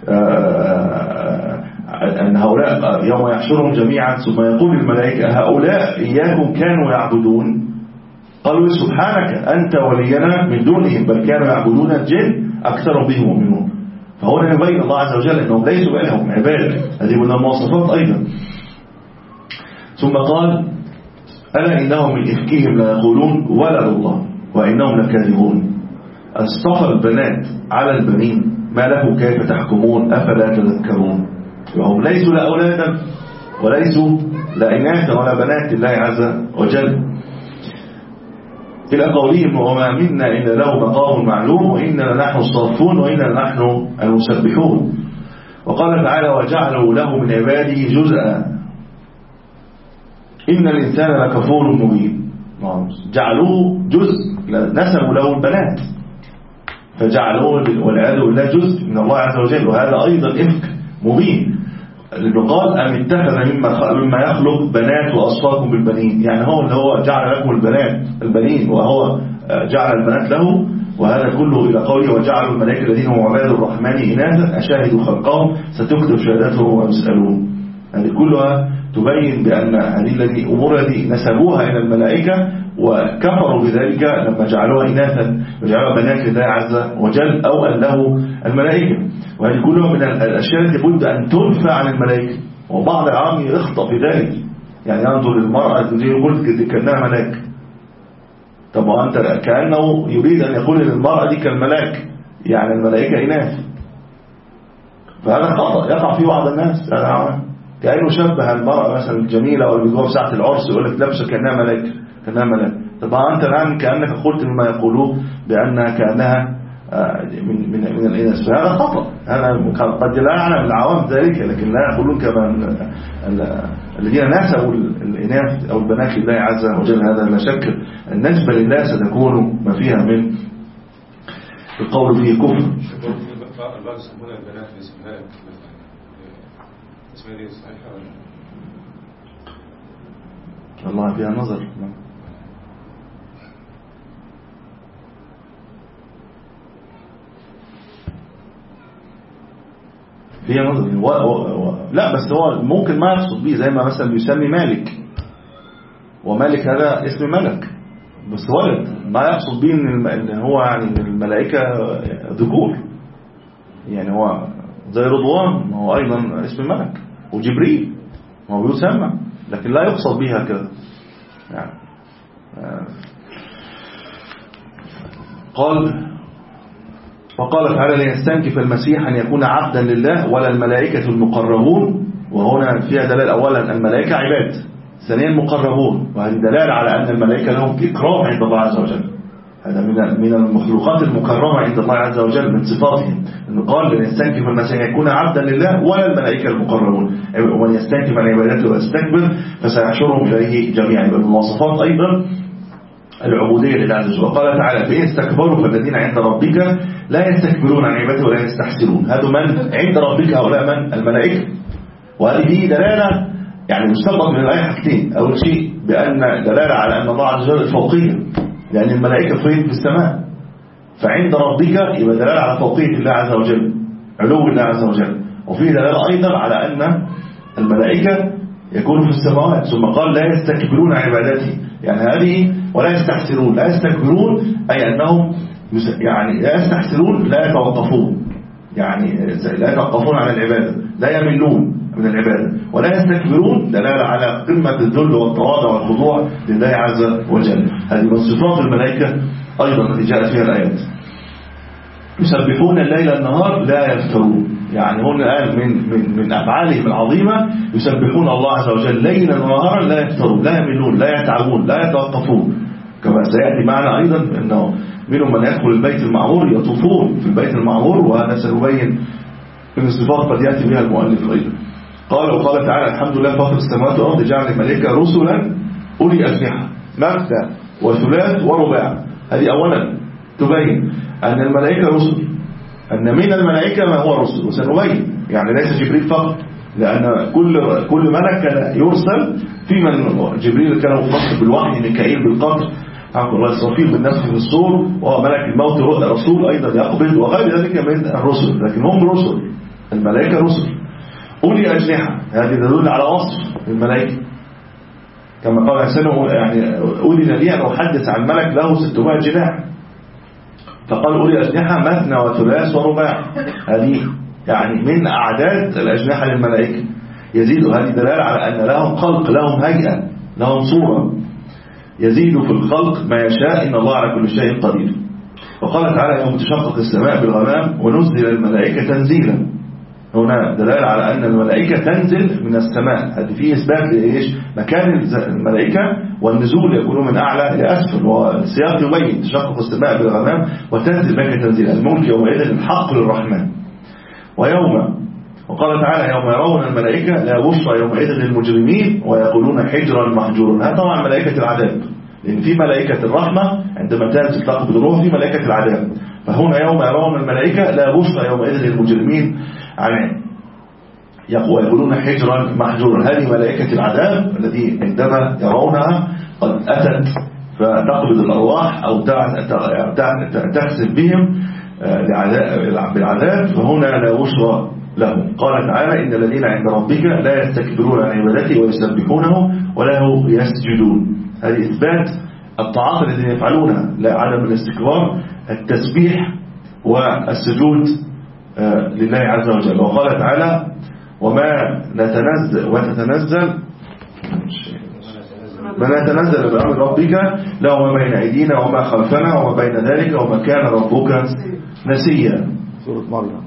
أن هؤلاء يوم يحشرهم جميعا ثم يقول الملائكة هؤلاء إياكم كانوا يعبدون؟ قالوا سبحانك أنت ولينا من دونهم بل كانوا يعبدون الجن أكثر بهم مؤمنون. فهنا يبين الله عز وجل أنهم ليسوا إلهم عباد. هذه من المواصفات أيضا. ثم قال ألا إنهم من إفكهم لا يقولون ولد الله وإنهم لكاذبون. اصطفى البنات على البنين ما له كيف تحكمون أفلا تذكرون. وهم ليسوا لا أولادا وليسوا لا إناثا ولا بنات الله عز وجل، إلى قولهم وما منا إلا له مقام معلوم وإننا نحن الصافون وإننا نحن المسبحون. وقال تعالى وجعلوا له من عباده جزءا إن الإنسان لكفور مبين. جعلوه جزء، نسبوا له البنات فجعلوه والعياذ بالله جزء من الله عز وجل، وهذا أيضا إفك مبين. لأنه قال أم اتخذ مما مما يخلق بنات وأصفاكم بالبنين، يعني هو اللي هو جعل لكم البنات البنين وهو جعل البنات له. وهذا كله إلى قوله وجعلوا الملائكة الذين هم عباد الرحمن إناثا أشاهدوا خلقهم ستكتب شهادتهم ويسألون. هذه كلها تبين بأن هذه الذي أمور التي نسبوها إلى الملائكة وكفروا بذلك لما جعلوها إناثا وجعلوها بنات لله عز وجل أو أن له الملائكة. وهذه كلها من الأشياء التي بد أن تنفى عن الملائكة. وبعض العام يخطأ في ذلك، يعني ينظر للمرأة التي يقول كأنها ملاك. طب وأنت كأنه يريد أن يقول للمرأة دي كالملاك، يعني الملائكة إناث. فهذا خطأ يقع فيه بعض الناس، كأنه شبه المرأة مثلا الجميلة أو الجواب ساعة العرس يقول لك لابسة كأنها ملاك كأنها ملاك. طبعا أنت الآن كأنك قلت مما يقولوه بأنها كأنها من من من الإناث، فهذا خطأ. هذا قد لا يعلم العوام ذلك، لكن لا يقولون كما الذين نسبوا الإناث أو البنات لله عز وجل. هذا لا شك النسبة لله ستكون ما فيها من القول فيه كفر. البعض يسمون البنات باسمها اسمها دي صحيحة والله فيها نظر. فيها نظر و... و... و... لا بس هو ممكن ما يقصد به، زي ما مثلا بيسمي مالك، ومالك هذا اسم ملك بس ولد، ما يقصد به ان هو يعني الملائكة ذكور، يعني هو زي رضوان ما هو ايضا اسم ملك، وجبريل ما هو يسمى، لكن لا يقصد بها كذا يعني. قال وقال تعالى ليستنكف المسيح أن يكون عبدا لله ولا الملائكة المقربون. وهنا فيها دلالة أولا الملائكة عباد، ثانيا مقربون، وهذه دلالة على أن الملائكة لهم إكرام عند الله عز وجل. هذا من من المخلوقات المكرمة عند الله عز وجل من صفاتهم، أنه قال ليستنكف المسيح أن يكون عبدا لله ولا الملائكة المقربون، ومن يستنكف عن عبادته ويستكبر فسيحشرهم إليه جميعا. بالمواصفات أيضا العبودية لله عز وجل. وقال تعالى فإن استكبروا فالذين عند ربك لا يستكبرون عن عبادته ولا يستحسرون. هذا من عند ربك هؤلاء من الملائكة. وهذه دلالة يعني مستنبط من الآية حاجتين. أول شيء بأن دلالة على أن الله عز وجل الفوقية، لأن الملائكة فوق في السماء، فعند ربك يبقى دلالة على فوقية الله عز وجل، علو الله عز وجل. وفيه دلالة أيضا على أن الملائكة يكونوا في السماوات. ثم قال لا يستكبرون عن عبادته، يعني هذه ولا يستحسرون. لا يستكبرون أي أنهم يعني لا يستحسرون، لا يتوقفون، يعني لا يتوقفون عن العبادة، لا يملون من العبادة. ولا يستكبرون دلالة على قمة الذل والتواضع والخضوع لله عز وجل. هذه من صفات الملائكة أيضا التي جاءت فيها الآيات. يسبحون الليل النهار لا يفترون، يعني هنا قال من من من أفعالهم العظيمة يسبحون الله عز وجل ليلا ونهارا لا يفترون، لا يملون، لا يتعبون، لا يتوقفون. كما سيأتي معنا أيضا أنه منهم من يدخل البيت المعمور يطوفون في البيت المعمور، وهذا سنبين من الصفات قد يأتي بها المؤلف أيضا. قال وقال تعالى الحمد لله فاطر السماوات والأرض جعل الملائكة رسلا أولي أجنحة مثنى وثلاث ورباع. هذه أولا تبين أن الملائكة رسل، أن من الملائكة ما هو رسل، وسنبين يعني ليس جبريل فقط، لأن كل كل ملك كان يرسل، في من جبريل كان مختص بالوحي، ميكائيل بالقدر، عبد الله إسرافيل بالنفخ في الصور، وملك الموت رسول أيضا يقبض، وغير ذلك من الرسل، لكن هم رسل، الملائكة رسل أولي أجنحة. هذه تدل على وصف الملائكة، كما قال حسن يعني أولي لي أن أحدث عن ملك له ستمائة جناح، فقال أولي أجنحة مثنى وثلاث ورباع. هذه يعني من أعداد الأجنحة للملائكة. يزيد، هذه دلالة على أن لهم خلق، لهم هيئة، لهم صورة، يزيد في الخلق ما يشاء، إن الله على كل شيء قدير. وقال تعالى يوم تشقق السماء بالغمام ونزل الملائكة تنزيلا. هنا دلالة على أن الملائكة تنزل من السماء. هذه فيه إثبات لإيش؟ مكان الملائكة والنزول يكون من أعلى إلى أسفل، والسياق يبين تشقق السماء بالغمام وتنزل الملائكة تنزيلا. الملك يومئذ الحق للرحمن. ويوم وقال تعالى يوم يرون الملائكة لا بشرى يومئذ للمجرمين ويقولون حجرا محجورا. هذا طبعا ملائكة العذاب، لأن في ملائكة الرحمة عندما تنزل تقبض الروح، في ملائكة العذاب. فهنا يوم يرون الملائكة لا بشرى يومئذ للمجرمين عن ويقولون حجرا محجورا. هذه ملائكة العذاب التي عندما يرونها قد أتت فتقبض الأرواح أو تخسف بهم بالعذاب، فهنا لا بشرى لهم. قال تعالى إن الذين عند ربك لا يستكبرون عن عبادته ويسبحونه وله يسجدون. هذه إثبات الطاعات التي يفعلونها، لا عدم الاستكبار، التسبيح والسجود لله عز وجل. وقال تعالى وما نتنزل وتتنزل ما نتنزل بأمر ربك له ما بين أيدينا وما خلفنا وما بين ذلك وما كان ربك نسيا. سورة مريم.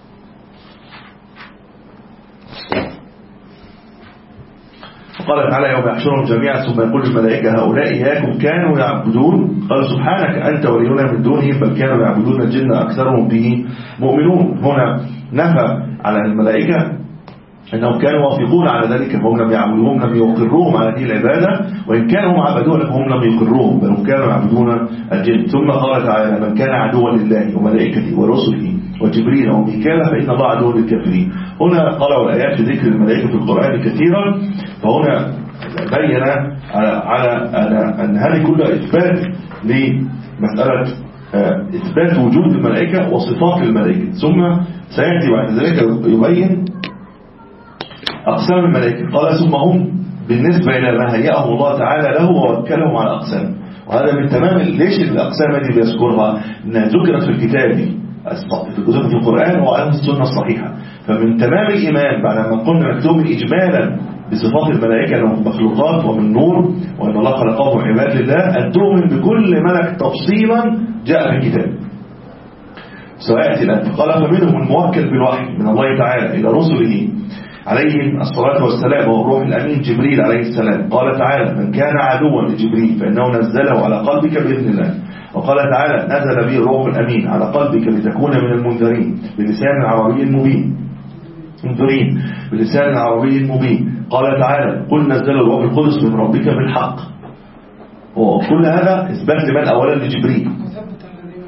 قال تعالى يوم يحشرهم جميعا ثم يقول الملائكة هؤلاء إياكم كانوا يعبدون قال سبحانك أنت ولينا من دونهم بل كانوا يعبدون الجن أكثرهم به مؤمنون. هنا نفى على الملائكة أنهم كانوا وافقون على ذلك، فهم لم يعبدوهم، لم يقروهم على هذه العبادة، وإن كانوا هم عبدون فهم لم يقروهم، بل هم كانوا يعبدون الجن. ثم قال تعالى من كان عدوا لله وملائكته ورسله وجبريل وميكال فإن الله عدو للكافرين. هنا قرأوا الآيات في ذكر الملائكة في القرآن كثيرا، فهنا بين على أن هذه كلها إثبات لمسألة إثبات وجود الملائكة وصفات الملائكة. ثم سيأتي بعد ذلك يبين أقسام الملائكة. قال ثم هم بالنسبة إلى ما هيأه الله تعالى له ووكلهم على أقسام. وهذا من تمام ليش الأقسام التي بيذكرها أنها ذكرت في الكتاب في القرآن وعلى السنة الصحيحة. فمن تمام الإيمان بعد ما قلنا نكتب إجمالا بصفات الملائكة أنهم مخلوقات ومن نور وأن الله خلقهم عباد لله، أن تؤمن بكل ملك تفصيلا جاء في الكتاب سيأتي الآن. قال فمنهم الموكل بالوحي من الله تعالى إلى رسله عليهم الصلاة والسلام والروح الأمين جبريل عليه السلام. قال تعالى من كان عدوا لجبريل فإنه نزله على قلبك بإذن الله. وقال تعالى نزل به الروح الأمين على قلبك لتكون من المنذرين بلسان عربي مبين منذرين بلسان عربي مبين. قال تعالى قل نزل الروح القدس من ربك بالحق. وكل هذا إثبات لمن أولا لجبريل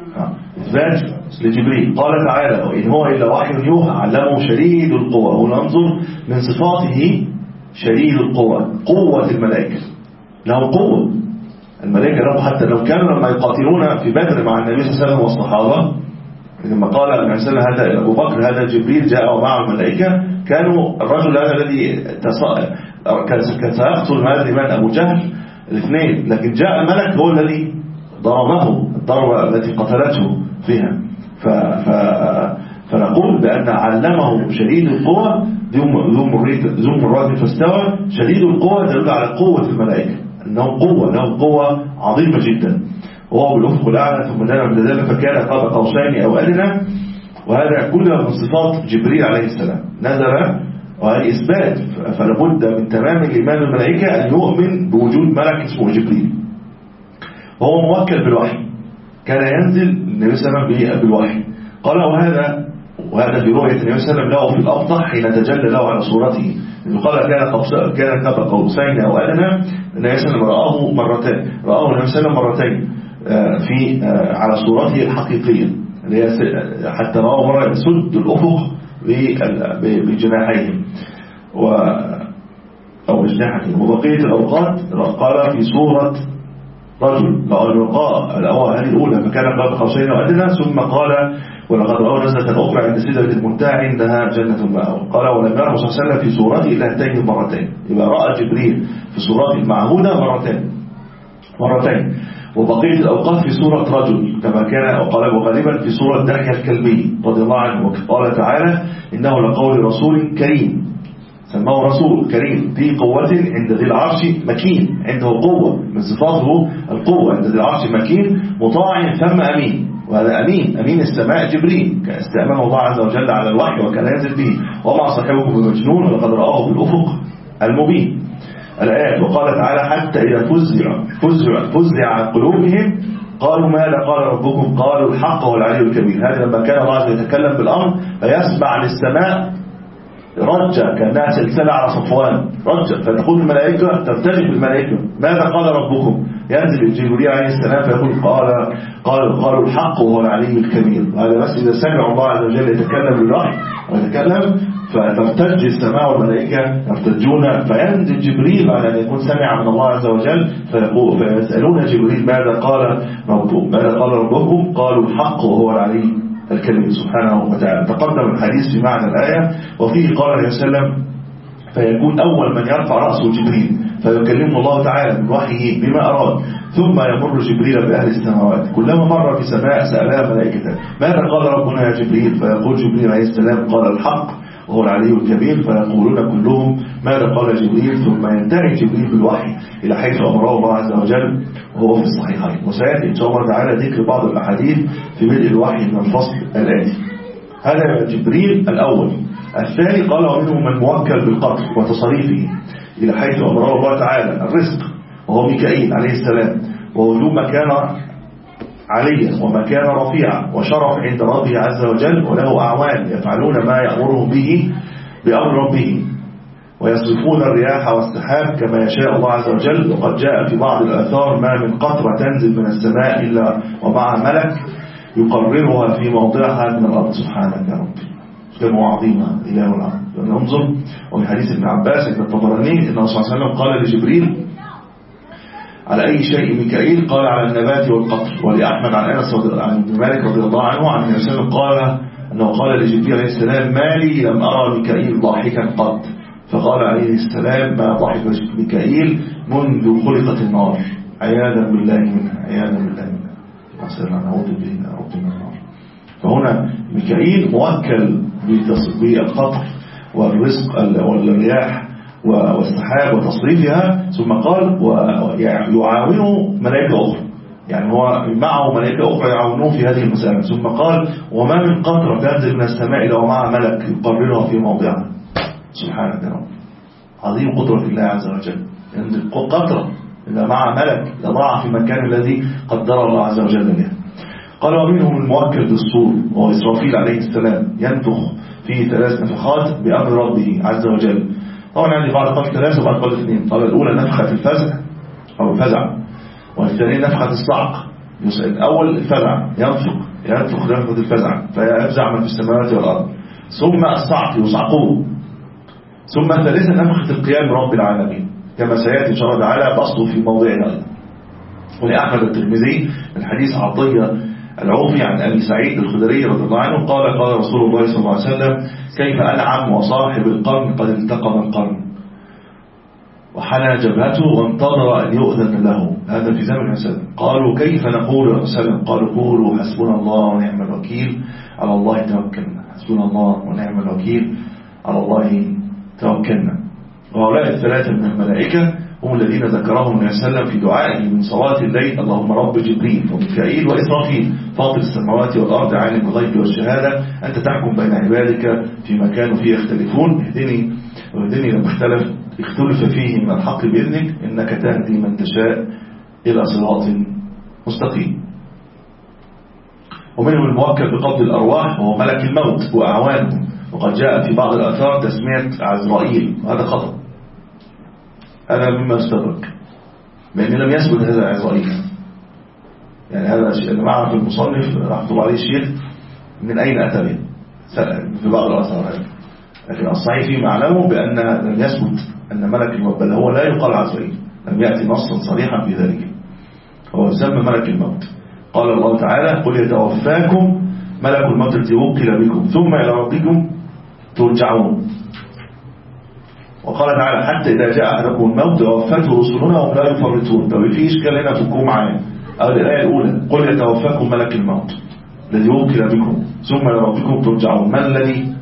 إثبات لجبريل. قال تعالى وإن هو إلا وحي يوحى علمه شديد القوى. وننظر من صفاته شديد القوى، قوة الملائكة، له قوة الملائكة له، حتى لو كانوا لما يقاتلون في بدر مع النبي صلى الله عليه وسلم والصحابة لما قال النبي صلى الله عليه وسلم هذا أبو بكر هذا جبريل جاء ومعه الملائكة، كانوا الرجل هذا الذي كان سيقتل هذا من أبو جهل الاثنين، لكن جاء الملك هو الذي ضربه الضربة التي قتلته فيها. ف... ف... فنقول بأن علمه شديد القوة ذو مرات فاستوى. شديد القوة تدل على قوة الملائكة، أنه قوة له قوة عظيمة جدا، وهو بالأفق الأعلى ثم دنا من ذلك فكان قاب قوسين أو أدنى. وهذا كله من صفات جبريل عليه السلام نزل، وهذه إثبات. فلابد من تمام الإيمان بالملائكة أن يؤمن بوجود ملك اسمه جبريل، وهو موكل بالوحي، كان ينزل النبي صلى الله عليه وسلم بالوحي. قال وهذا وهذا في رؤية النبي صلى الله عليه وسلم له في الأفضح حين تجلى له على صورته. قال كان كان قاب قوسين أو أدنى. النبي صلى الله عليه وسلم رآه مرتين، رآه النبي صلى الله عليه وسلم مرتين في على صورته الحقيقية، حتى رآه مرة يسد الأفق بجناحيه و أو بجناحته. وبقية الأوقات قال في صورة رجل لقاء الأول هذه الأولى فكان قاب قوسين وأدنى، ثم قال ولقد رأوا نزلة أخرى عند سدرة المنتهى عندها جنة المأوى. قال ولم يرى صلى الله عليه وسلم في صورته إلا هاتين مرتين، يبقى رأى جبريل في صورته المعهودة مرتين مرتين وبقية الأوقات في صورة رجل كما كان وقال وغالبا في صورة دحية الكلبي رضي الله عنه. قال تعالى إنه لقول رسول كريم، سماه رسول كريم ذي قوة عند ذي العرش مكين، عنده قوة من صفاته القوة، عند ذي العرش مكين مطاع ثم أمين. وهذا أمين أمين السماء جبريل كان استأمنه الله عز وجل على الوحي وكان ينزل به. وما صاحبكم بمجنون ولقد رآه بالأفق المبين الآيات. وقال تعالى حتى إذا فزع فزع فزع عن قلوبهم قالوا ماذا قال ربكم قالوا الحق والعلي الكبير. هذا لما كان الله عز وجل يتكلم بالأمر فيسمع للسماء رجة كأنها سلسلة على صفوان رجة، فتقول الملائكة ترتجف الملائكة ماذا قال ربكم، ينزل جبريل عليه السلام فيقول قال قالوا قالوا الحق وهو العلي الكبير. هذا بس إذا سمع الله عز وجل يتكلم بالوحي ويتكلم فترتج السماء والملائكة يرتجون، فينزل جبريل بعد أن يكون سمع من الله عز وجل فيقول فيسألون جبريل ماذا قال ربكم ماذا قال ربكم قالوا الحق وهو العلي الكريم سبحانه وتعالى. تقدم الحديث في معنى الآية. وفيه قال عليه وسلم فيكون أول من يرفع رأسه جبريل فيكلمه الله تعالى من وحيه بما أراد، ثم يمر جبريل بأهل السماوات كلما مر في سماء سألها ملائكة ماذا قال ربنا يا جبريل، فيقول جبريل عليه السلام قال الحق وهو العلي الكبير، فيقولون كلهم ماذا قال جبريل، ثم ينتهي جبريل بالوحي إلى حيث أمره الله عز وجل وهو في الصحيحين. وسيأتي إن شاء الله تعالى ذكر بعض الأحاديث في بدء الوحي من الفصل الآتي. هذا جبريل الأول. الثاني قال ومنهم من موكل بالقتل وتصريفه إلى حيث أمره الله تعالى الرزق وهو ميكائيل عليه السلام، ووجوب مكان عليا ومكان رفيع وشرف عند ربه عز وجل، وله أعوان يفعلون ما يأمرهم به بأمر ربه ويصرفون الرياح والسحاب كما يشاء الله عز وجل. وقد جاء في بعض الآثار ما من قطرة تنزل من السماء إلا ومع ملك يقررها في موضعها من الأرض. سبحانك يا ربي كلمة عظيمة إله العالم. ننظر ومن حديث ابن عباس ابن الطبراني إن الرسول صلى الله عليه وسلم قال لجبريل على أي شيء ميكائيل قال على النبات والقطر. ولأحمد عن أنس عن ابن مالك رضي الله عنه عن النبي صلى الله عليه وسلم قال أنه قال لجبريل عليه السلام ما لي لم أرى ميكائيل ضاحكا قط، فقال عليه السلام ما ضحك ميكائيل منذ خلقت النار عياذا بالله منها عياذا بالله منها نسأل نعوذ به رب من النار. فهنا ميكائيل موكل بالقطر والرزق والرياح والسحاب وتصريفها، ثم قال ويعاونه ملائكة أخرى، يعني هو معه ملائكة أخرى يعاونوه في هذه المسألة. ثم قال وما من قطرة تنزل من السماء إلا ومع ملك يقررها في موضعها. سبحانك يا رب عظيم قدرة الله عز وجل، ينزل قطرة إلا مع ملك يضعها في المكان الذي قدر الله عز وجل له. قال ومنهم الموكل بالصور وهو إسرافيل عليه السلام ينفخ فيه ثلاث نفخات بأمر ربه عز وجل. طبعا عندي بعض قال ثلاثة وبعض قال اثنين. قال الأولى نفخة الفزع أو الفزع، والثانية نفخة الصعق. الأول الفزع ينفخ ينفخ نفخة الفزع فيفزع من في السماوات والأرض، ثم الصعق يصعقون، ثم ثالثا نفخة القيام برب العالمين كما سيأتي إن شاء الله تعالى بسطه في موضعه أيضا. ولأحمد الترمذي من حديث عطية العوفي عن أبي سعيد الخدري رضي الله عنه قال قال رسول الله صلى الله عليه وسلم كيف أنعم وصاحب القرن قد التقم القرن وحنى جبهته وانتظر أن يؤذن له، هذا في زمن السلام. قالوا كيف نقول يا وسلم؟ قالوا قولوا حسبنا الله ونعم الوكيل على الله توكلنا، حسبنا الله ونعم الوكيل على الله توكلنا. وهؤلاء الثلاثة من الملائكة هم الذين ذكرهم النبي صلى الله عليه وسلم في دعائه من صلاة الليل: اللهم رب جبريل وميكائيل وإسرافيل فاطر السماوات والأرض عالم الغيب والشهادة أنت تحكم بين عبادك فيما كانوا فيه يختلفون، اهدني واهدني لما اختلف اختلف فيه من الحق بإذنك إنك تهدي من تشاء إلى صراط مستقيم. ومنهم الموكل بقبض الأرواح وهو ملك الموت وأعوانه، وقد جاء في بعض الآثار تسمية عزرائيل، وهذا خطأ، هذا مما استدرك لأن لم يثبت هذا عزرائيل. يعني هذا الشيء اللي معه في المصنف رحمه الله عليه الشيخ من أين أتى به في بعض الآثار هذا، لكن الصحيح فيه معلومه بأن لم يثبت أن ملك الموت، بل هو لا يقال عزرائيل، لم يأتي نصا صريحا في ذلك، هو يسمى ملك الموت. قال الله تعالى قل يتوفاكم ملك الموت الذي وكل بكم ثم إلى ربكم ترجعون. وقال تعالى حتى إذا جاء أحدكم الموت توفته رسلنا وهم لا يفرطون. طب في إشكال هنا فكوا معايا. أو الآية الأولى قل يتوفاكم ملك الموت الذي وكل بكم ثم إلى ربكم ترجعون، من الذي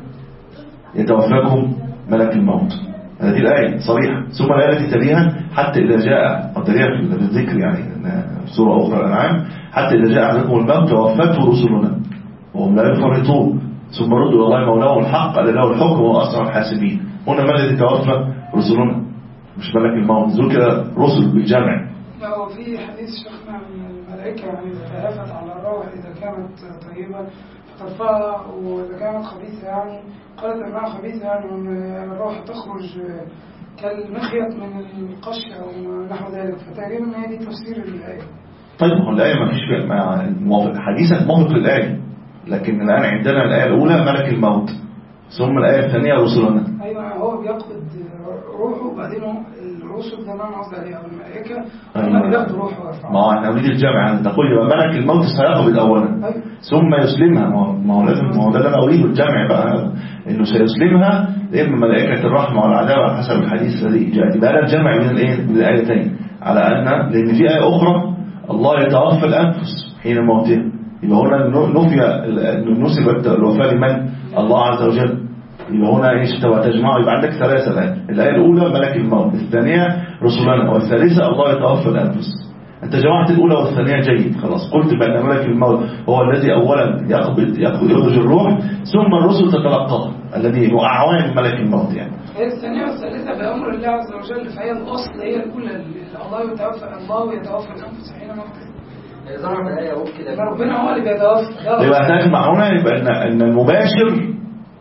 يتوفاكم؟ ملك الموت. هذه الآية صريحة. ثم الآية التي تليها حتى إذا جاء الدليل في الذكر يعني في سورة أخرى الأنعام حتى إذا جاء أحدكم الموت توفته رسلنا وهم لا يفرطون ثم ردوا الله مولاهم الحق الذي له الحكم وهو أسرع الحاسبين. هنا من الذي توفى؟ رسلنا مش ملك الموت. ذو كده رسل بالجمع. لا هو في حديث شيخنا من الملائكة يعني تهافت على الروح إذا كانت طيبة فترفعها وإذا كانت خبيثة يعني قالت أنها خبيثة يعني من الروح تخرج كالمخيط من القش أو نحو ذلك، فتقريبا هي دي تفسير الآية. طيب هو الآية ما فيش فيها موافق حديثا موافق للآية، لكن الآن عندنا الآية الأولى ملك الموت ثم الآية الثانية رسلنا. أيوة هو بيقبض روحه وبعدين الرسل ده ما قصدي عليه أو الملائكة هم بياخدوا روحه ويرفعوها. ما هو احنا نريد الجامع أن تقول يبقى ملك الموت سيقبض أولا أيوة. ثم يسلمها. ما هو لازم ما هو ده اللي أنا أريده الجامع بقى إنه سيسلمها إما ملائكة الرحمة والعذاب على حسب الحديث الذي جاء. يبقى ده الجامع من الإيه من الآيتين على أن لأن في آية أخرى الله يتوفى الأنفس حين موتها، يبقى هنا نفي نسبت الوفاة لمن؟ الله عز وجل. يبقى هنا ايش تجمع؟ يبقى عندك ثلاثة الآن. الآية الأولى ملك الموت، الثانية رسلنا، والثالثة الله يتوفى الأنفس. أنت جمعت الأولى والثانية جيد خلاص. قلت بأن ملك الموت هو الذي أولا يقبض يخرج الروح ثم الرسل تتلقاها الذي هو أعوان ملك الموت يعني. هي الثانية والثالثة بأمر الله عز وجل، فهي الأصل هي الأولى الله يتوفى الله يتوفى الأنفس حين موتها. ظهر الآية وكده ربنا هو اللي بيتوفى. يبقى هنجمع هنا يبقى أن المباشر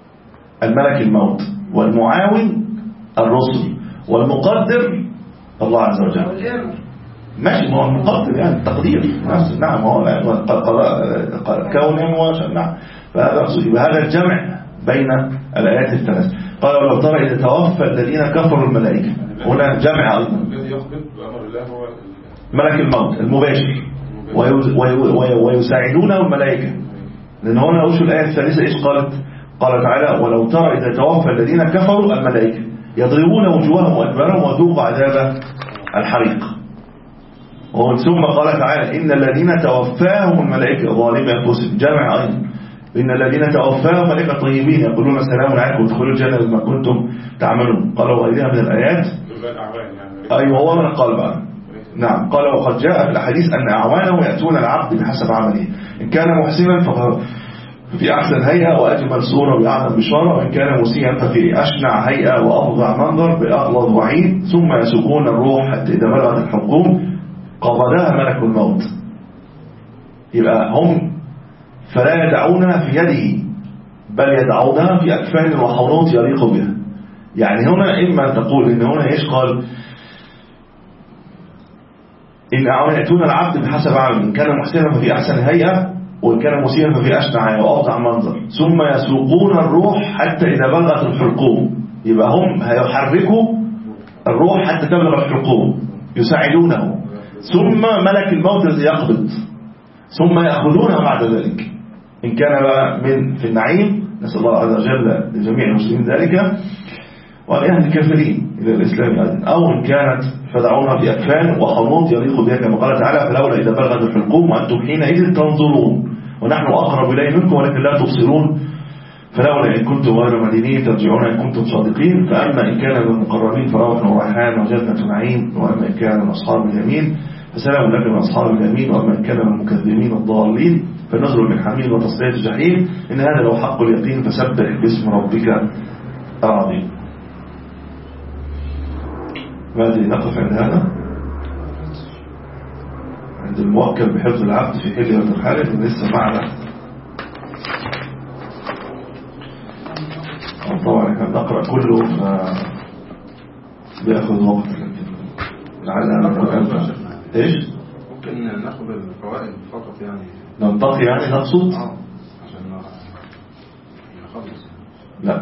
الملك الموت والمعاون الرسل والمقدر الله عز وجل. ماشي، ما هو المقدر يعني التقدير نعم هو كون وشأن نعم. فهذا يبقى هذا الجمع بين الآيات الثلاث. قال ولو ترى إذا توفى الذين كفروا الملائكة، هنا جمع أيضا. الذي يقبض بأمر الله هو ملك الموت المباشر ويساعدونه الملائكة، لأن هنا وش الآية الثالثة إيش قالت؟ قال تعالى ولو ترى إذا توفى الذين كفروا الملائكة يضربون وجوههم وأدبارهم وذوقوا عذاب الحريق. ثم قال تعالى إن الذين توفاهم الملائكة ظالمي أنفسهم، جمع أيضا إن الذين توفاهم ملائكة طيبين يقولون سلام عليكم ادخلوا الجنة بما كنتم تعملون. قال وغيرها من الآيات. أيوة هو من قال بقى نعم. قال وقد جاء في الحديث أن أعوانه يأتون العبد بحسب عمله، إن كان محسنا فهو في أحسن هيئة وأجمل صورة وأعظم بشارة، وإن كان مسيئا ففي أشنع هيئة وأفظع منظر بأغلظ وعيد. ثم يسوقون الروح حتى إذا بلغت الحلقوم قبضها ملك الموت. يبقى هم فلا يدعونها في يده بل يدعونها في أكفان وحوضات يليق بها. يعني هنا إما تقول إن هنا إيش قال إن أعوان يأتون العبد بحسب عمله، إن كان محسنا ففي أحسن هيئة وإن كان مسيئا ففي أشنع وأوضع منظر، ثم يسوقون الروح حتى إذا بلغت الحلقوم. يبقى هم هيحركوا الروح حتى تبلغ الحلقوم يساعدونه، ثم ملك الموت الذي يقبض، ثم يأخذونه بعد ذلك. إن كان بقى من في النعيم نسأل الله عز وجل لجميع المسلمين ذلك، وأهل الكافرين إلى الإسلام أيضا، أو إن كانت فدعونا في أكفان وخمود يليق بها كما قال تعالى فلولا إذا بلغت الحلقوم وأنتم حينئذ تنظرون ونحن أقرب إليه منكم ولكن لا تبصرون فلولا إن كنتم غير مدينين ترجعون إن كنتم صادقين. فأما إن كان من المقربين فروح وريحان وجنة نعيم، وأما إن كان من أصحاب اليمين فسلام لك من أصحاب اليمين، وأما إن كان من المكذبين الضالين فنزل من حميم وتصلية جحيم. إن هذا لو حق اليقين فسبح باسم ربك العظيم. ماذا نقف عند هذا؟ عند الموكل بحفظ العبد في حل وترحاله. لسه معنا طبعا احنا بنقرأ كله بياخذ وقت، لعل نكون أنفع. ايش؟ ممكن ناخد الفوائد فقط يعني ننتقي يعني نقصد؟ اه عشان نخلص. لا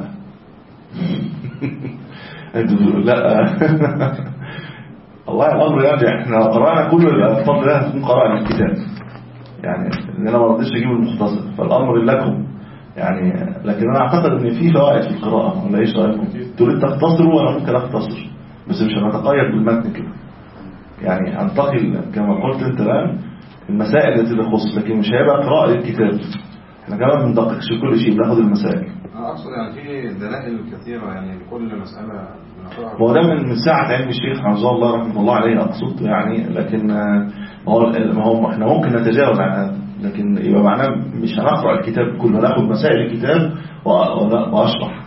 انتوا تقولوا لا والله الامر يرجع، احنا قرانا كل الفضل ده تكون قرانا الكتاب يعني، ان انا ما رضيتش اجيب المختصر فالامر لكم يعني، لكن انا اعتقد ان في فوائد في القراءه ولا ايش رايكم؟ تريد تختصروا وانا ممكن اختصر بس مش هنتقيد بالمتن كده يعني، انتقل كما قلت انت الان المسائل التي تخص، لكن مش هيبقى قراءه للكتاب، احنا كمان ما بندققش كل شيء، بناخد المسائل. انا اقصد يعني في دلائل كثيره يعني لكل مساله بنقراها. هو ده من من ساعه علم الشيخ حفظه الله رحمه الله عليه اقصد يعني، لكن هو ما هو احنا ممكن نتجاوز عن هذا، لكن يبقى معناه مش هنقرأ الكتاب كله، ناخد مسائل الكتاب واشرح،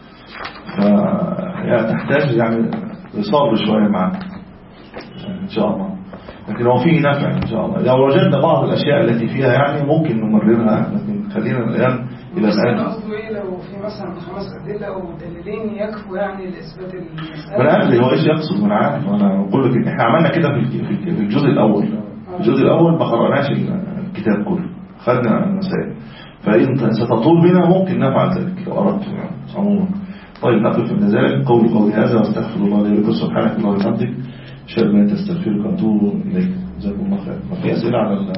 فهي تحتاج يعني صبر شويه معاك ان شاء الله. لكن هو فيه نفع ان شاء الله، لو وجدنا بعض الاشياء التي فيها يعني ممكن نمررها، لكن خلينا الان الى سؤال. قصده ايه لو في مثلا خمس ادله او دليلين يكفوا يعني لاثبات المساله؟ انا عارف هو ايش يقصد، انا عارف، انا بقول لك احنا عملنا كده في في الجزء الاول، الجزء الاول ما قرأناش الكتاب كله، خدنا المسائل، فإن ستطول بنا ممكن نفعل ذلك لو أردت عموما. طيب نقف من ذلك قول قولي هذا واستغفر الله لي ولكم سبحانك اللهم وبحمدك أشهد أن لا إله إلا أنت أستغفرك وأتوب إليك. جزاكم الله خير. في أسئلة على